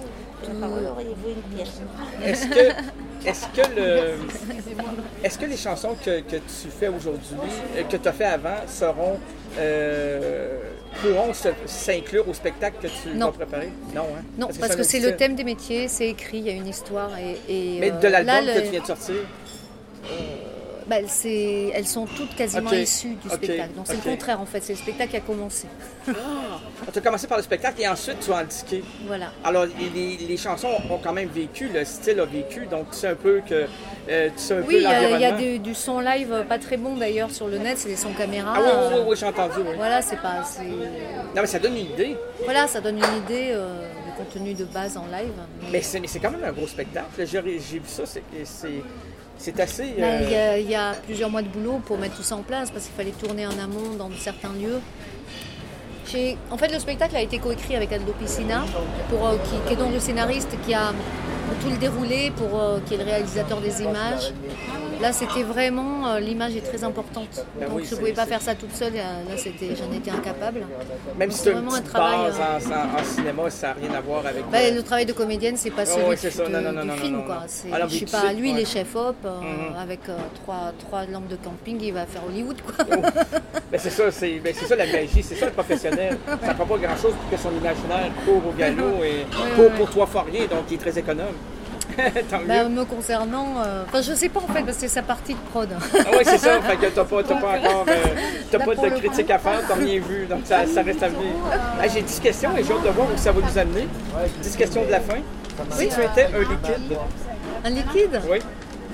Est-ce que, est-ce que, le, est-ce que les chansons que, que tu fais aujourd'hui, euh, que tu as fait avant, seront euh, pourront se- s'inclure au spectacle que tu Non. vas préparer? Non, hein? non, ça parce que me c'est dit le ça. thème des métiers, c'est écrit, il y a une histoire et. et, Mais euh, de l'album là, que le- tu viens de sortir? bah, c'est, elles sont toutes quasiment Ok, issues du ok, spectacle. Donc c'est ok. le contraire en fait, c'est le spectacle qui a commencé. Tu as commencé par le spectacle et ensuite tu as indiqué. Voilà. Alors, les, les chansons ont quand même vécu, le style a vécu, donc tu sais un peu que euh, tu sais un Oui, peu il y a, il y a l'environnement. du, du son live euh, pas très bon d'ailleurs sur le net, c'est des sons caméra. Ah oui, oui, oui, euh, oui, j'ai entendu, oui. Voilà, c'est pas. c'est- Non, mais ça donne une idée, Voilà, ça donne une idée euh, du contenu de base en live. mais c'est, mais c'est quand même un gros spectacle. J'ai, j'ai vu ça, c'est, c'est, c'est assez... Là, euh, il, y a, il y a plusieurs mois de boulot pour mettre tout ça en place parce qu'il fallait tourner en amont dans certains lieux. J'ai- En fait, le spectacle a été coécrit avec Aldo Piscina, pour, euh, qui, qui est donc le scénariste qui a tout le déroulé, pour, euh, qui est le réalisateur des images. Là, c'était vraiment, euh, l'image est très importante. Ben Donc, oui, je c'est- ne pouvais pas c'est- faire ça toute seule. euh, Là, c'était, j'en étais incapable. Même Donc, si c'est tu as une vraiment un petite travail. base euh, en, en- en cinéma, ça n'a rien à voir avec... Bah, euh, le travail de comédienne, c'est pas Oh, celui oui, c'est du, ça. de- Non, non, non, du non, film. non, quoi. non. C'est- Ah, non, je suis mais pas, tu sais, lui, il ouais. est chef-op, euh, Mhm. avec euh, trois, trois lampes de camping, il va faire Hollywood. Quoi. Ben c'est ça, c'est, ben c'est ça la magie, c'est ça le professionnel. Ça ne prend pas grand-chose pour que son imaginaire court au galop et pour, pour toi faire rien, donc il est très économe. Tant mieux. Bah, me concernant, euh, enfin, je sais pas en fait, parce que c'est sa partie de prod. Ah oui, c'est ça, fait que t'as pas, t'as pas encore, euh, t'as Là, pas pour de le critique à faire, t'as rien vu, donc ça, ça reste à venir. Ah, j'ai dix questions et j'ai hâte de voir où ça va nous amener. dix questions de la fin. Si tu étais un liquide, Un liquide oui,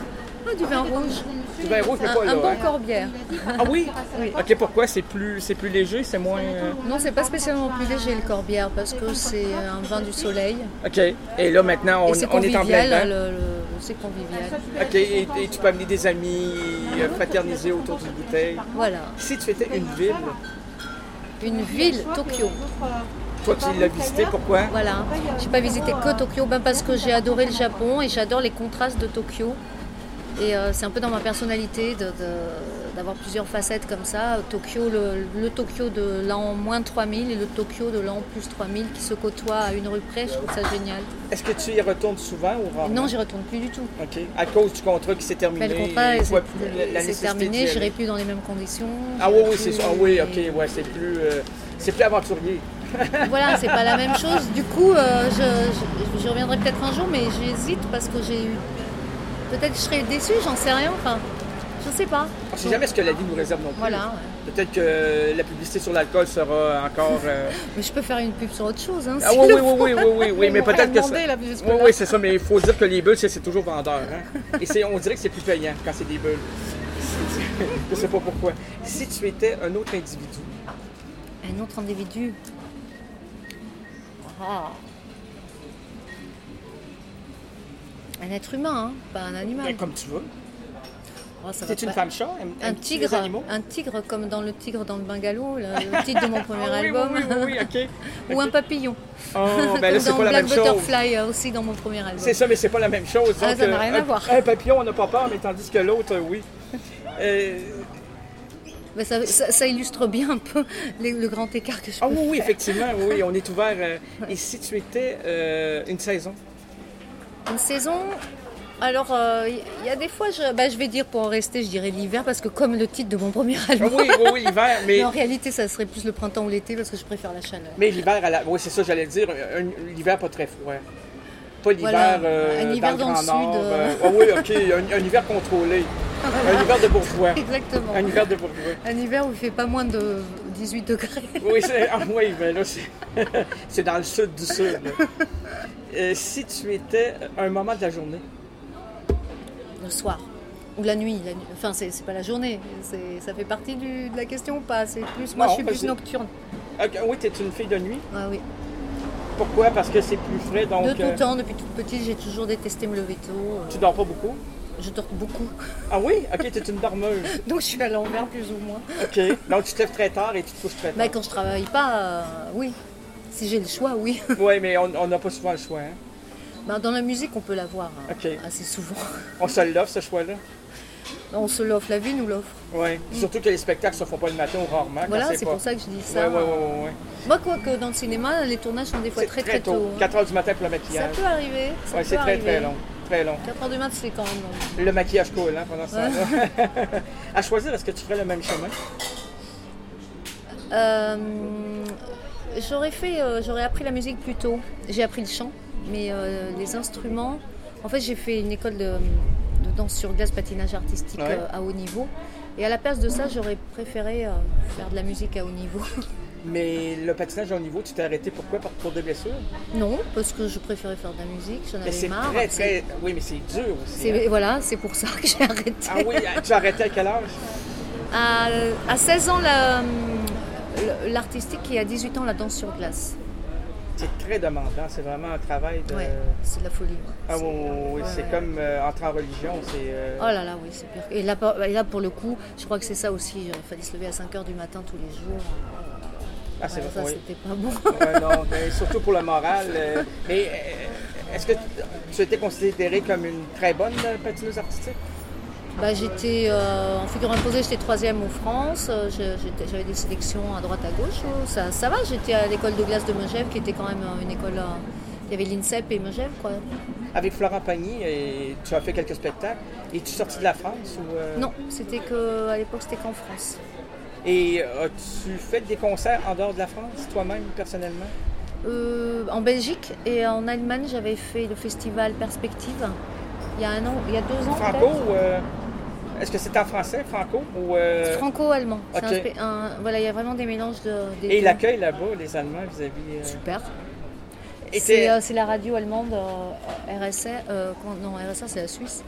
Ah, du vin rouge. Du vin rouge, mais Un, pas là. un bon hein? corbière. Ah oui? Oui. OK, pourquoi? C'est plus, c'est plus léger, c'est moins... euh, Non, c'est pas spécialement plus léger le corbière parce que c'est un vin du soleil. OK. Et là, maintenant, on, Et c'est on est en plein convivial, dedans. le- le- c'est convivial. OK, et, et tu peux amener des amis, euh, fraterniser autour d'une bouteille. Voilà. Si tu étais une ville, Une ville, Tokyo. toi, tu l'as visité, pourquoi? Voilà. J'ai pas visité que Tokyo, ben parce que j'ai adoré le Japon et j'adore les contrastes de Tokyo. Et euh, c'est un peu dans ma personnalité de, de- d'avoir plusieurs facettes comme ça. Tokyo, le, le Tokyo de l'an moins trois mille et le Tokyo de l'an plus trois mille qui se côtoient à une rue près, je trouve ça génial. Est-ce que tu y retournes souvent ou rarement? Non, j'y retourne plus du tout. OK. À cause du contrat qui s'est terminé, Mais le contrat, il c'est, voit plus la- la c'est nécessité terminé, d'y aller. j'irai plus dans les mêmes conditions. Ah oui, oui, c'est Plus- ça. Ah oui, OK, ouais, c'est plus, euh, c'est plus aventurier. Voilà, c'est pas la même chose. Du coup, euh, je, je, je reviendrai peut-être un jour, mais j'hésite parce que j'ai eu. Peut-être que je serai déçue, j'en sais rien. Enfin, je sais pas. On ne sait jamais ce que la vie nous réserve non plus. Voilà. Ouais. Peut-être que la publicité sur l'alcool sera encore. euh, Mais je peux faire une pub sur autre chose. Hein, Ah s'il oui, le oui, faut. oui, oui, oui, oui, mais Ils m'ont peut-être rien que ça. demandé, là, Oui, jusque-là. oui, c'est ça, mais il faut dire que les bulles, c'est, c'est toujours vendeur. Hein? Et c'est, on dirait que c'est plus payant quand c'est des bulles. Je sais pas pourquoi. Si tu étais un autre individu, Un autre individu. Ah. Un être humain, hein, pas un animal. ben, comme tu veux. Oh, ça T'es va une pas- femme chat? Aime- Un aimes-tu les tigre, animaux? un tigre comme dans le tigre dans le bungalow, le, le titre de mon premier Ah oui, album. oui, oui, oui, OK. Ou un papillon. Oh, ben là, Comme c'est dans pas la Black même chose. Butterfly euh, aussi dans mon premier album. C'est ça, mais c'est pas la même chose. Ah, Donc, ça n'a euh, rien à un- voir. Un papillon, on n'a pas peur, mais tandis que l'autre, euh, oui. Euh, Mais ça, ça- ça illustre bien un peu les- le grand écart que je peux Ah oui, oui, faire. effectivement, oui, oui, on est ouvert. euh, Et si tu étais euh, une saison? Une saison, alors il y, y a des fois, je, bah, je vais dire pour en rester, je dirais l'hiver parce que comme le titre de mon premier Ah album. oui, oui, oui, l'hiver, mais, Mais en réalité, ça serait plus le printemps ou l'été parce que je préfère la chaleur. mais l'hiver, à la... oui, c'est ça, j'allais dire, un- l'hiver pas très froid. Pas l'hiver Voilà, euh, un hiver dans le dans Grand le Nord. sud, euh, euh. Ah oui, OK, un, un hiver contrôlé. Un hiver de bourgeois. Exactement. Un hiver de bourgeois. Un hiver où il fait pas moins de dix-huit degrés. Oui, c'est... Ah oui, mais là, c'est, c'est dans le sud du sud. là. Euh, si tu étais un moment de la journée, Le soir. Ou la nuit. La nuit. Enfin, c'est, c'est pas la journée. C'est, ça fait partie du- de la question ou pas. C'est plus, moi, Non, je suis plus vas-y. nocturne. Ok, oui, tu es une fille de nuit. Ah oui. Pourquoi? Parce que c'est plus frais, donc De tout euh, temps, depuis toute petite, j'ai toujours détesté me lever tôt. Euh, tu dors pas beaucoup. Je dors beaucoup. Ah oui? Ok, tu es une dormeuse. Donc je suis à l'envers plus ou moins. Ok, donc tu te lèves très tard et tu te couches très Bah, tard. quand je travaille pas, euh, oui. Si j'ai le choix, oui. Oui, mais on on n'a pas souvent le choix. Hein? Bah, dans la musique, on peut l'avoir hein, Ok. assez souvent. On se l'offre, ce choix-là. On se l'offre, la vie nous l'offre. Oui. Surtout que les spectacles se font pas le matin ou rarement. quand Voilà, c'est pas... pour ça que je dis Oui, ça. oui, oui. Ouais. Moi, quoi que dans le cinéma, les tournages sont des fois C'est très très, tôt. hein. quatre heures du matin pour le Ça maquillage. peut arriver. Ça Oui, peut c'est très arriver. très long. Très long. quatre heures du mat, c'est quand même long. Le maquillage coule hein, pendant ce temps-là. À choisir, est-ce que tu ferais le même chemin? Euh, j'aurais fait, euh, j'aurais appris la musique plus tôt. J'ai appris le chant, mais euh, les instruments. En fait, j'ai fait une école de, de danse sur glace, patinage artistique Ouais. euh, à haut niveau. Et à la place de ça, j'aurais préféré euh, faire de la musique à haut niveau. Mais le patinage à haut niveau, tu t'es arrêté pourquoi? Pour, pour des blessures? Non, parce que je préférais faire de la musique. J'en Mais avais c'est marre. très, C'est- très... Oui, mais c'est dur aussi. c'est- hein. Voilà, c'est pour ça que j'ai arrêté. Ah oui, tu as arrêté à quel âge? À, à seize ans, la- le- l'artistique et à dix-huit ans, la danse sur glace. C'est très demandant, c'est vraiment un travail de... Ouais, c'est de la folie. ouais. Ah oui, C'est- oui, oui, ouais, c'est ouais. comme euh, entrer en religion, c'est... euh, Oh là là, oui, c'est pire. Et là, par- et là, pour le coup, je crois que c'est ça aussi. Il fallait se lever à cinq heures du matin tous les jours. Ah, c'est Ouais, vrai, ça, oui. c'était pas bon. Ouais, non, mais surtout pour le moral. euh, Mais euh, est-ce que tu étais considérée comme une très bonne euh, patineuse artistique? Bah, j'étais euh, en figure imposée, j'étais troisième en France. Euh, je- j'étais- J'avais des sélections à droite à gauche. Oh, Ça, ça va, j'étais à l'école de glace de Megève, qui était quand même euh, une école. euh, Il y avait l'INSEP et Megève, quoi. Avec Florent Pagny, et tu as fait quelques spectacles. Es-tu sortie de la France? Ou, euh, Non, c'était que à l'époque, c'était qu'en France. Et as-tu fait des concerts en dehors de la France, toi-même, personnellement? Euh, en Belgique et en Allemagne, j'avais fait le festival Perspective. Il y a un an, il y a deux ans. Franco peut-être. ou... euh, Est-ce que c'est en français, franco? Ou, euh, Franco-allemand. C'est ok. un spé- un- voilà, il y a vraiment des mélanges de. des Et deux. l'accueil là-bas, les Allemands vis-à-vis... euh, Super. était- C'est euh, c'est la radio allemande euh, R S A. euh, comment- non, R S A, c'est la Suisse.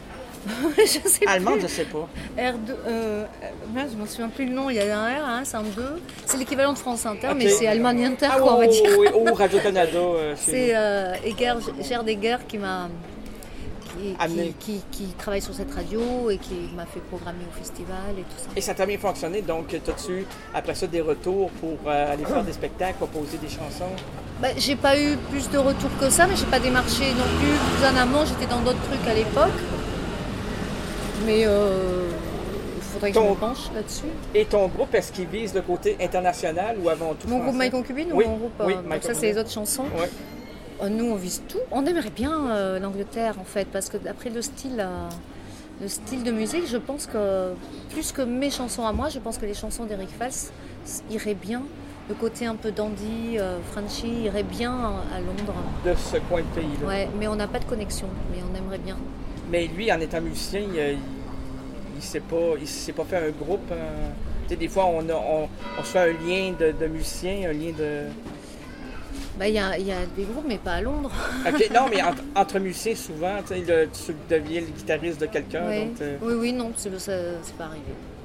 je sais Allemande, plus. je sais pas. R deux, euh, mince, je m'en souviens plus le nom, il y a un R, hein, c'est un deux. C'est l'équivalent de France Inter, Ok. mais c'est Allemagne Inter, Ah, quoi, on va oui, dire. oui, oui. Oh, Radio-Canada. euh, chez C'est nous. euh, Eger, Gerd Eger qui m'a qui, Amené. qui, qui, qui travaille sur cette radio et qui m'a fait programmer au festival et tout ça. Et ça t'a bien fonctionné, donc as-tu, après ça, des retours pour euh, aller faire des spectacles, proposer des chansons? Bah, j'ai pas eu plus de retours que ça, mais j'ai pas démarché non plus plus en amont, j'étais dans d'autres trucs à l'époque. Mais euh, il faudrait que Ton- je me penche là-dessus. Et ton groupe, est-ce qu'il vise le côté international ou avant tout Mon français? groupe My Concubine ou Oui, mon groupe oui, euh, My donc ça c'est Concubine. les autres chansons. Ouais. Euh, nous on vise tout. On aimerait bien euh, l'Angleterre en fait, parce que d'après le style, euh, le style de musique, je pense que plus que mes chansons à moi, je pense que les chansons d'Eric Falls iraient bien. Le côté un peu dandy, euh, Frenchy irait bien à Londres. De ce coin de pays-là. Ouais, mais on n'a pas de connexion, mais on aimerait bien. Mais lui, en étant musicien, il, il, il s'est pas, il s'est pas fait un groupe. euh, tu sais, des fois, on, a, on, on se fait un lien de, de musiciens, un lien de. Bah, il y a, il y a des groupes, mais pas à Londres. Ok, non, mais entre, entre musiciens, souvent, tu sais, le- tu deviens le guitariste de quelqu'un. Ouais. donc, euh, Oui, oui, non, c'est ça- c'est pas arrivé.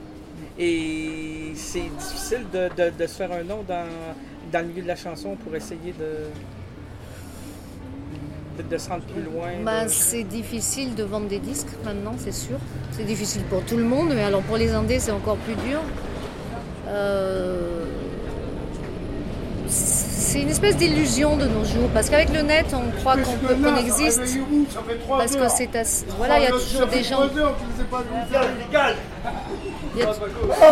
Et c'est difficile de, de- de se faire un nom dans, dans le milieu de la chanson pour essayer de, de, de se rendre plus loin. Bah, de- c'est difficile de vendre des disques maintenant, c'est sûr. C'est difficile pour tout le monde, mais alors pour les indés, c'est encore plus dur. Euh, C'est une espèce d'illusion de nos jours, parce qu'avec le net, on croit qu'on peut- qu'on existe, parce que c'est assez... Voilà, il y a toujours des gens... Il y a-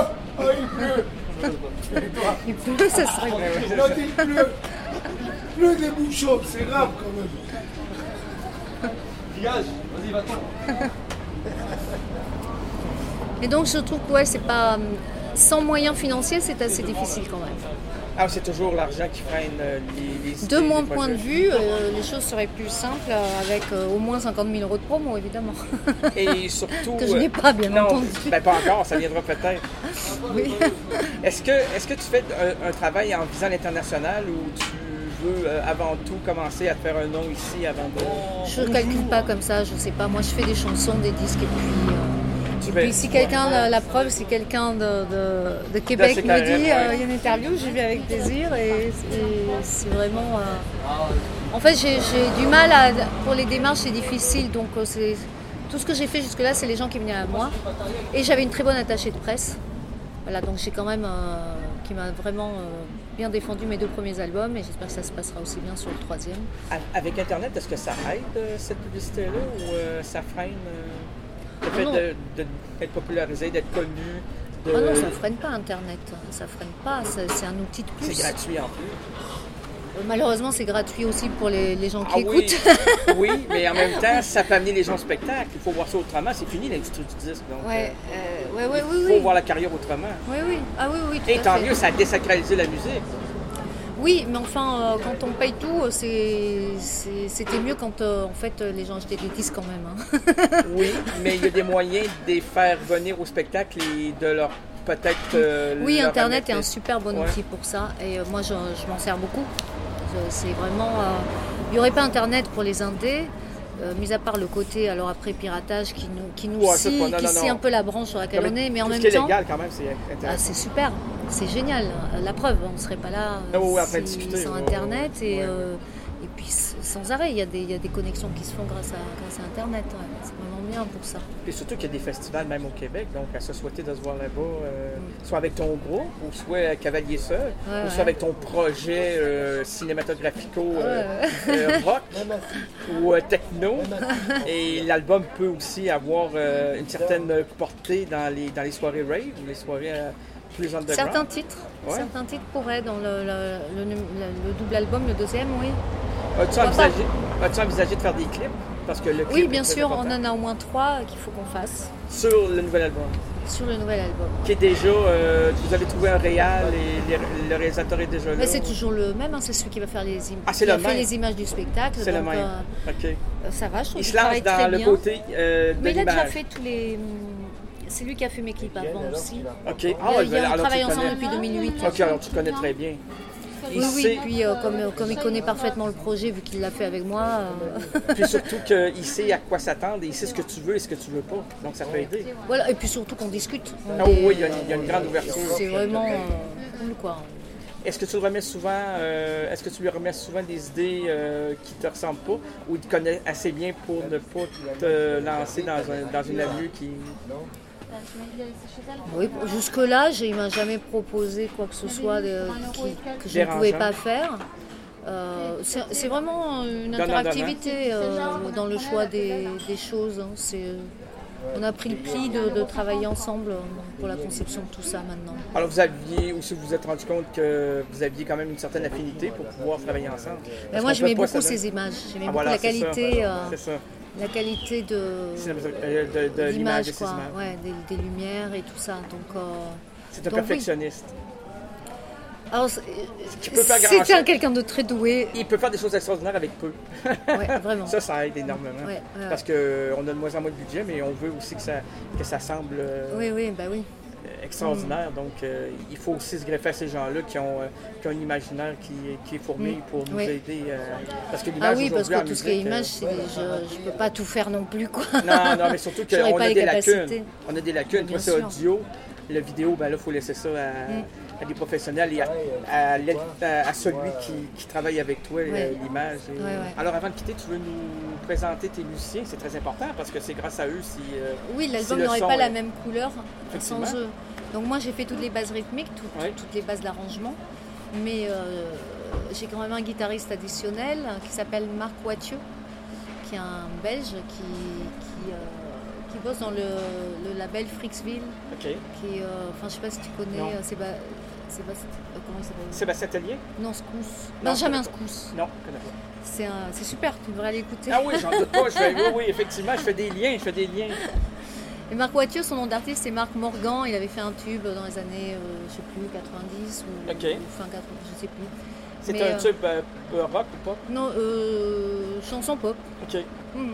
Il pleut, ça serait... Là, il pleut. Il pleut des bouchons, c'est grave quand même. Et donc je trouve que ouais, c'est pas... Sans moyens financiers, c'est assez difficile quand même. Ah, c'est toujours l'argent qui freine euh, les, les idées, De mon les point de projets. vue, euh, les choses seraient plus simples euh, avec euh, au moins cinquante mille euros de promo, évidemment. Et surtout. Que je n'ai pas, bien non, entendu. Ben pas encore, ça viendra peut-être. Oui. Est-ce que, est-ce que tu fais un, un travail en visant l'international ou tu veux euh, avant tout commencer à te faire un nom ici avant de. Je ne calcule pas comme ça, je sais pas. Moi, je fais des chansons, des disques, et puis, euh, Tu et fais- puis si quelqu'un, la, la preuve, si quelqu'un de, de, de Québec D'assez me carré, dit, euh, ouais. il y a une interview, je vais avec plaisir, et c'est- c'est vraiment... euh, En fait, j'ai j'ai du mal à... Pour les démarches, c'est difficile, donc euh, c'est... Tout ce que j'ai fait jusque-là, c'est les gens qui venaient à moi. Et j'avais une très bonne attachée de presse. Voilà, donc j'ai quand même... euh, qui m'a vraiment euh, bien défendu mes deux premiers albums, et j'espère que ça se passera aussi bien sur le troisième. A- Avec Internet, est-ce que ça aide euh, cette publicité-là ou euh, ça freine euh, le fait Non. de- de- d'être popularisé, d'être connu? De... Ah non, ça ne freine pas Internet, ça freine pas, c'est c'est un outil de plus. C'est gratuit en plus. Euh, Malheureusement, c'est gratuit aussi pour les, les gens qui Ah oui, écoutent. oui, mais en même temps, ça peut amener les gens au spectacle. Il faut voir ça autrement. C'est fini l'industrie du disque. Donc, Ouais, euh, euh, ouais, ouais, oui, il faut oui. voir la carrière autrement. Oui, oui, ah oui, oui, tout Et à tant fait. mieux, ça a désacralisé la musique. Oui, mais enfin, euh, quand on paye tout, euh, c'est- c'est- c'était mieux quand euh, en fait les gens achetaient des disques quand même. hein. Oui, mais il y a des moyens de les faire venir au spectacle et de leur peut-être. euh, Oui, leur Internet est amener- un super bon Ouais. outil pour ça, et euh, moi je, je m'en sers beaucoup. Je- C'est vraiment. euh, Il n'y aurait pas Internet pour les indés. Euh, mis à part le côté, alors après piratage, qui nous, qui nous Ouais, ça, scie, pas- non, qui non, scie non. un peu la branche sur laquelle Non, on est, mais en tout même ce qui est temps, légal quand même, c'est ah, intéressant. c'est super, c'est génial. La preuve, on ne serait pas là Ah oui, euh, après si- discuter, sans ouais, Internet, ouais, et, ouais. euh, et puis s- sans arrêt, il y, a des, il y a des connexions qui se font grâce à, grâce à Internet. Ouais. C'est vraiment bien pour ça. Et surtout qu'il y a des festivals même au Québec, donc à se souhaiter de se voir là-bas, euh, Mm. soit avec ton groupe, ou soit Cavalier Seul, Ouais, ou ouais. soit avec ton projet euh, cinématographico euh, Ouais. euh, rock ou euh, techno. Et l'album peut aussi avoir euh, une certaine portée dans les, dans les soirées rave ou les soirées euh, plus underground. Certains titres, Ouais. certains titres pourraient dans le, le- le num- le- le double album, le deuxième, oui. As-tu Pourquoi envisagé, as-tu envisagé de faire des clips? Parce que le clip Oui, est bien très sûr, on important. en a au moins trois qu'il faut qu'on fasse Sur le nouvel album, sur le nouvel album. qui est déjà, euh, vous avez trouvé un réal et les- le réalisateur est déjà là. Mais c'est toujours le même, hein, c'est celui qui va faire les images. Ah, c'est qui a le fait même. les images du spectacle. C'est le donc, même. euh, OK. ça va, je trouve Il qu'il se lance travaille dans très le bien. côté euh, de Mais il a déjà l'image. fait tous les. hum, C'est lui qui a fait mes clips avant aussi. OK. Il y a- Ah, il y a- alors on tu travaille connais. ensemble depuis deux mille huit. OK, alors tu connais très bien. Oui, oui, puis euh, comme, comme il connaît parfaitement le projet, vu qu'il l'a fait avec moi. Euh... Puis surtout qu'il sait à quoi s'attendre et il sait ce que tu veux et ce que tu veux pas. Donc ça peut aider. Voilà, et puis surtout qu'on discute. Ah est... oui, il y, a une, il y a une grande ouverture. C'est vraiment euh, cool, quoi. Est-ce que tu le remets souvent, euh, est-ce que tu lui remets souvent des idées euh, qui ne te ressemblent pas ou il te connaît assez bien pour ne pas te lancer dans, un, dans une avenue qui... Oui, jusque-là, il ne m'a jamais proposé quoi que ce soit de, qui, que je ne pouvais pas faire. Euh, c'est, c'est vraiment une interactivité euh, dans le choix des, des choses. Hein. C'est, on a pris le pli de, de travailler ensemble pour la conception de tout ça maintenant. Alors vous aviez aussi vous êtes rendu compte que vous aviez quand même une certaine affinité pour pouvoir travailler ensemble. Ben moi j'aimais beaucoup ces images, j'aimais ah, beaucoup voilà, la qualité, ça. Euh, c'est ça. La qualité de, de, de, de l'image, quoi. Ouais, des, des lumières et tout ça. Donc, euh, c'est un donc, perfectionniste. Oui. Alors, c'est un quelqu'un de très doué. Il peut faire des choses extraordinaires avec peu. Ouais, vraiment. Ça, ça aide énormément. Ouais, ouais, parce qu'on a de moins en moins de budget, mais on veut aussi que ça, que ça semble oui, oui, bah oui. extraordinaire. Mm. Donc, euh, il faut aussi se greffer à ces gens-là qui ont, euh, qui ont un imaginaire qui, qui est fourni mm. pour nous oui. aider. Euh, parce que l'image ah oui, parce que tout musique, ce qui est image, c'est, je ne peux pas tout faire non plus, quoi. Non, non, mais surtout qu'on a des lacunes. On a des lacunes. Toi, c'est audio. La vidéo, ben là, il faut laisser ça à, mm. à des professionnels et à, à, à, à celui qui, qui travaille avec toi, ouais. l'image. Et... Ouais, ouais. Alors, avant de quitter, tu veux nous présenter tes musiciens? C'est très important parce que c'est grâce à eux si euh, oui, l'album si n'aurait pas est... la même couleur sans eux. Donc moi, j'ai fait toutes les bases rythmiques, tout, ouais. toutes les bases d'arrangement. Mais euh, j'ai quand même un guitariste additionnel qui s'appelle Marc Wathieu, qui est un Belge qui... qui euh, qui bosse dans le, le label Frixville. Okay. Qui, euh, enfin, je sais pas si tu connais, euh, Séba, Séba, euh, comment il s'appelle? Sébastien Tellier? Non, Scous. Benjamin Scous. Non, je connais pas. C'est, un, c'est super, tu devrais aller écouter. Ah oui, j'en doute pas. Je fais, oui, oui, effectivement, je fais des liens, je fais des liens. Et Marc Wathieu, son nom d'artiste, c'est Marc Morgan. Il avait fait un tube dans les années, euh, je sais plus, quatre-vingt-dix ou, okay. ou fin quatre-vingts, je sais plus. C'est Mais, un euh, tube euh, rock ou pop? Non, euh, chanson pop. Ok. Mm-hmm.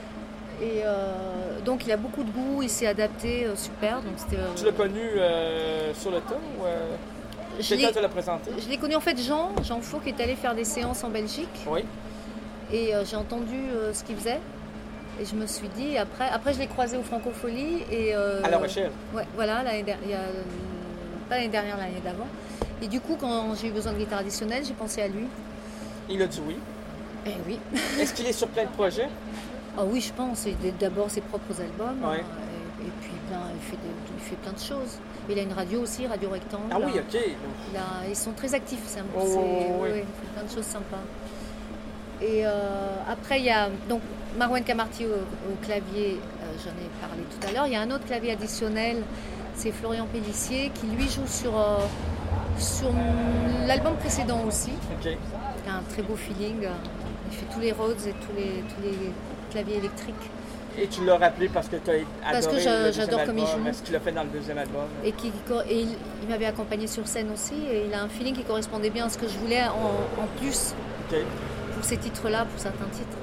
Et euh, donc il a beaucoup de goût, il s'est adapté euh, super. Donc c'était, euh... Tu l'as connu euh, sur le tas ou euh... quelqu'un te l'a présenté? Je l'ai connu en fait Jean, Jean Faux qui est allé faire des séances en Belgique. Oui. Et euh, j'ai entendu euh, ce qu'il faisait. Et je me suis dit, après, après je l'ai croisé au Francophonie. Et, euh, à La Rochelle? Ouais, voilà, l'année dernière, pas l'année dernière, l'année d'avant. Et du coup, quand j'ai eu besoin de guitare additionnelle, j'ai pensé à lui. Il a dit oui? Eh oui. Est-ce qu'il est sur plein de projets? Ah oui, je pense. Il a d'abord ses propres albums. Ouais. Et, et puis plein, il, fait de, il fait plein de choses. Il a une radio aussi, Radio Rectangle. Ah oui, ok. Il a, ils sont très actifs. C'est un, oh, c'est, oui. Ouais, il fait plein de choses sympas. Et euh, après, il y a donc Marouane Kamarti au, au clavier, euh, j'en ai parlé tout à l'heure. Il y a un autre clavier additionnel, c'est Florian Pellissier, qui lui joue sur, euh, sur l'album précédent aussi. Okay. Il a un très beau feeling. Il fait tous les Rhodes et tous les, tous les claviers électriques. Et tu l'as rappelé parce que tu as adoré parce que je, j'adore comme il joue. Est-ce qu'il l'a fait dans le deuxième album? Et, qui, et il, il m'avait accompagné sur scène aussi. Et il a un feeling qui correspondait bien à ce que je voulais en, en plus. Okay. Pour ces titres-là, pour certains titres.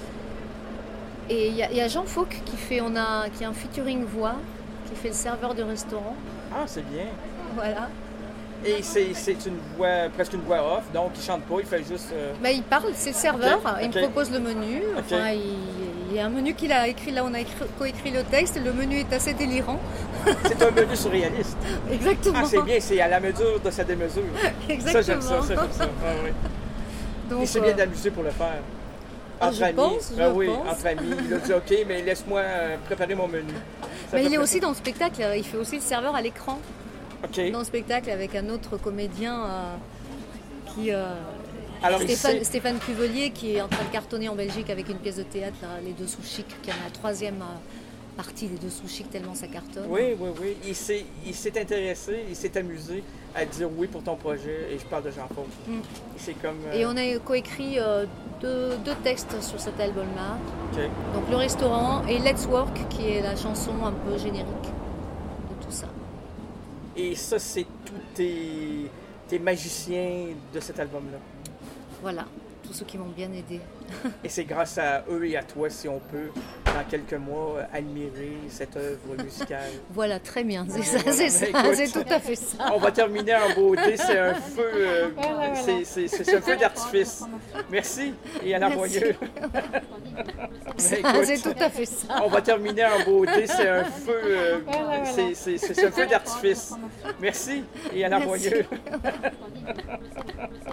Et il y, y a Jean Fauque qui fait, on a, qui a un featuring voix, qui fait le serveur de restaurant. Ah, c'est bien. Voilà. Et c'est, c'est une voix, presque une voix off, donc il chante pas, il fait juste... Euh... Bah, il parle, c'est le serveur, okay. il okay. me propose le menu. Enfin, okay. il, il y a un menu qu'il a écrit, là on a écrit, coécrit le texte, le menu est assez délirant. C'est un menu surréaliste. Exactement. Ah, c'est bien, c'est à la mesure de sa démesure. Exactement. Ça, j'aime ça, ça, j'aime ça. Ah, oui. Donc, il s'est bien euh... d'amuser pour le faire. Entre je amis. Pense, je ah, oui, pense. entre amis. Il a dit OK, mais laisse-moi préparer mon menu. Ça mais il est aussi dans le spectacle, il fait aussi le serveur à l'écran. Okay. Dans le spectacle avec un autre comédien euh, qui. Euh, Alors, Stéphane, sait... Stéphane Cuvelier qui est en train de cartonner en Belgique avec une pièce de théâtre, là, Les Deux Sous Chics, qui est la troisième euh, partie des Deux Sous Chics, tellement ça cartonne. Oui, oui, oui. Il s'est, il s'est intéressé, il s'est amusé à dire oui pour ton projet, et je parle de Jean Fauque. Mm. C'est comme, euh... Et on a coécrit euh, deux, deux textes sur cet album-là. Okay. Donc Le Restaurant et Let's Work, qui est la chanson un peu générique de tout ça. Et ça, c'est tous tes, tes magiciens de cet album-là. Voilà, tous ceux qui m'ont bien aidé. Et c'est grâce à eux et à toi, si on peut, dans quelques mois, admirer cette œuvre musicale. Voilà, très bien, c'est ça, c'est ça, Écoute, c'est tout à fait ça. On va terminer en beauté, c'est un feu, euh, Voilà, voilà. c'est- c'est c'est un feu d'artifice. Merci et à la Merci. voyure. Ça, Écoute, c'est tout à fait ça. on va terminer en beauté, c'est un feu, euh, Voilà, voilà. c'est c'est- c'est un feu d'artifice. Merci et à la Merci. voyure.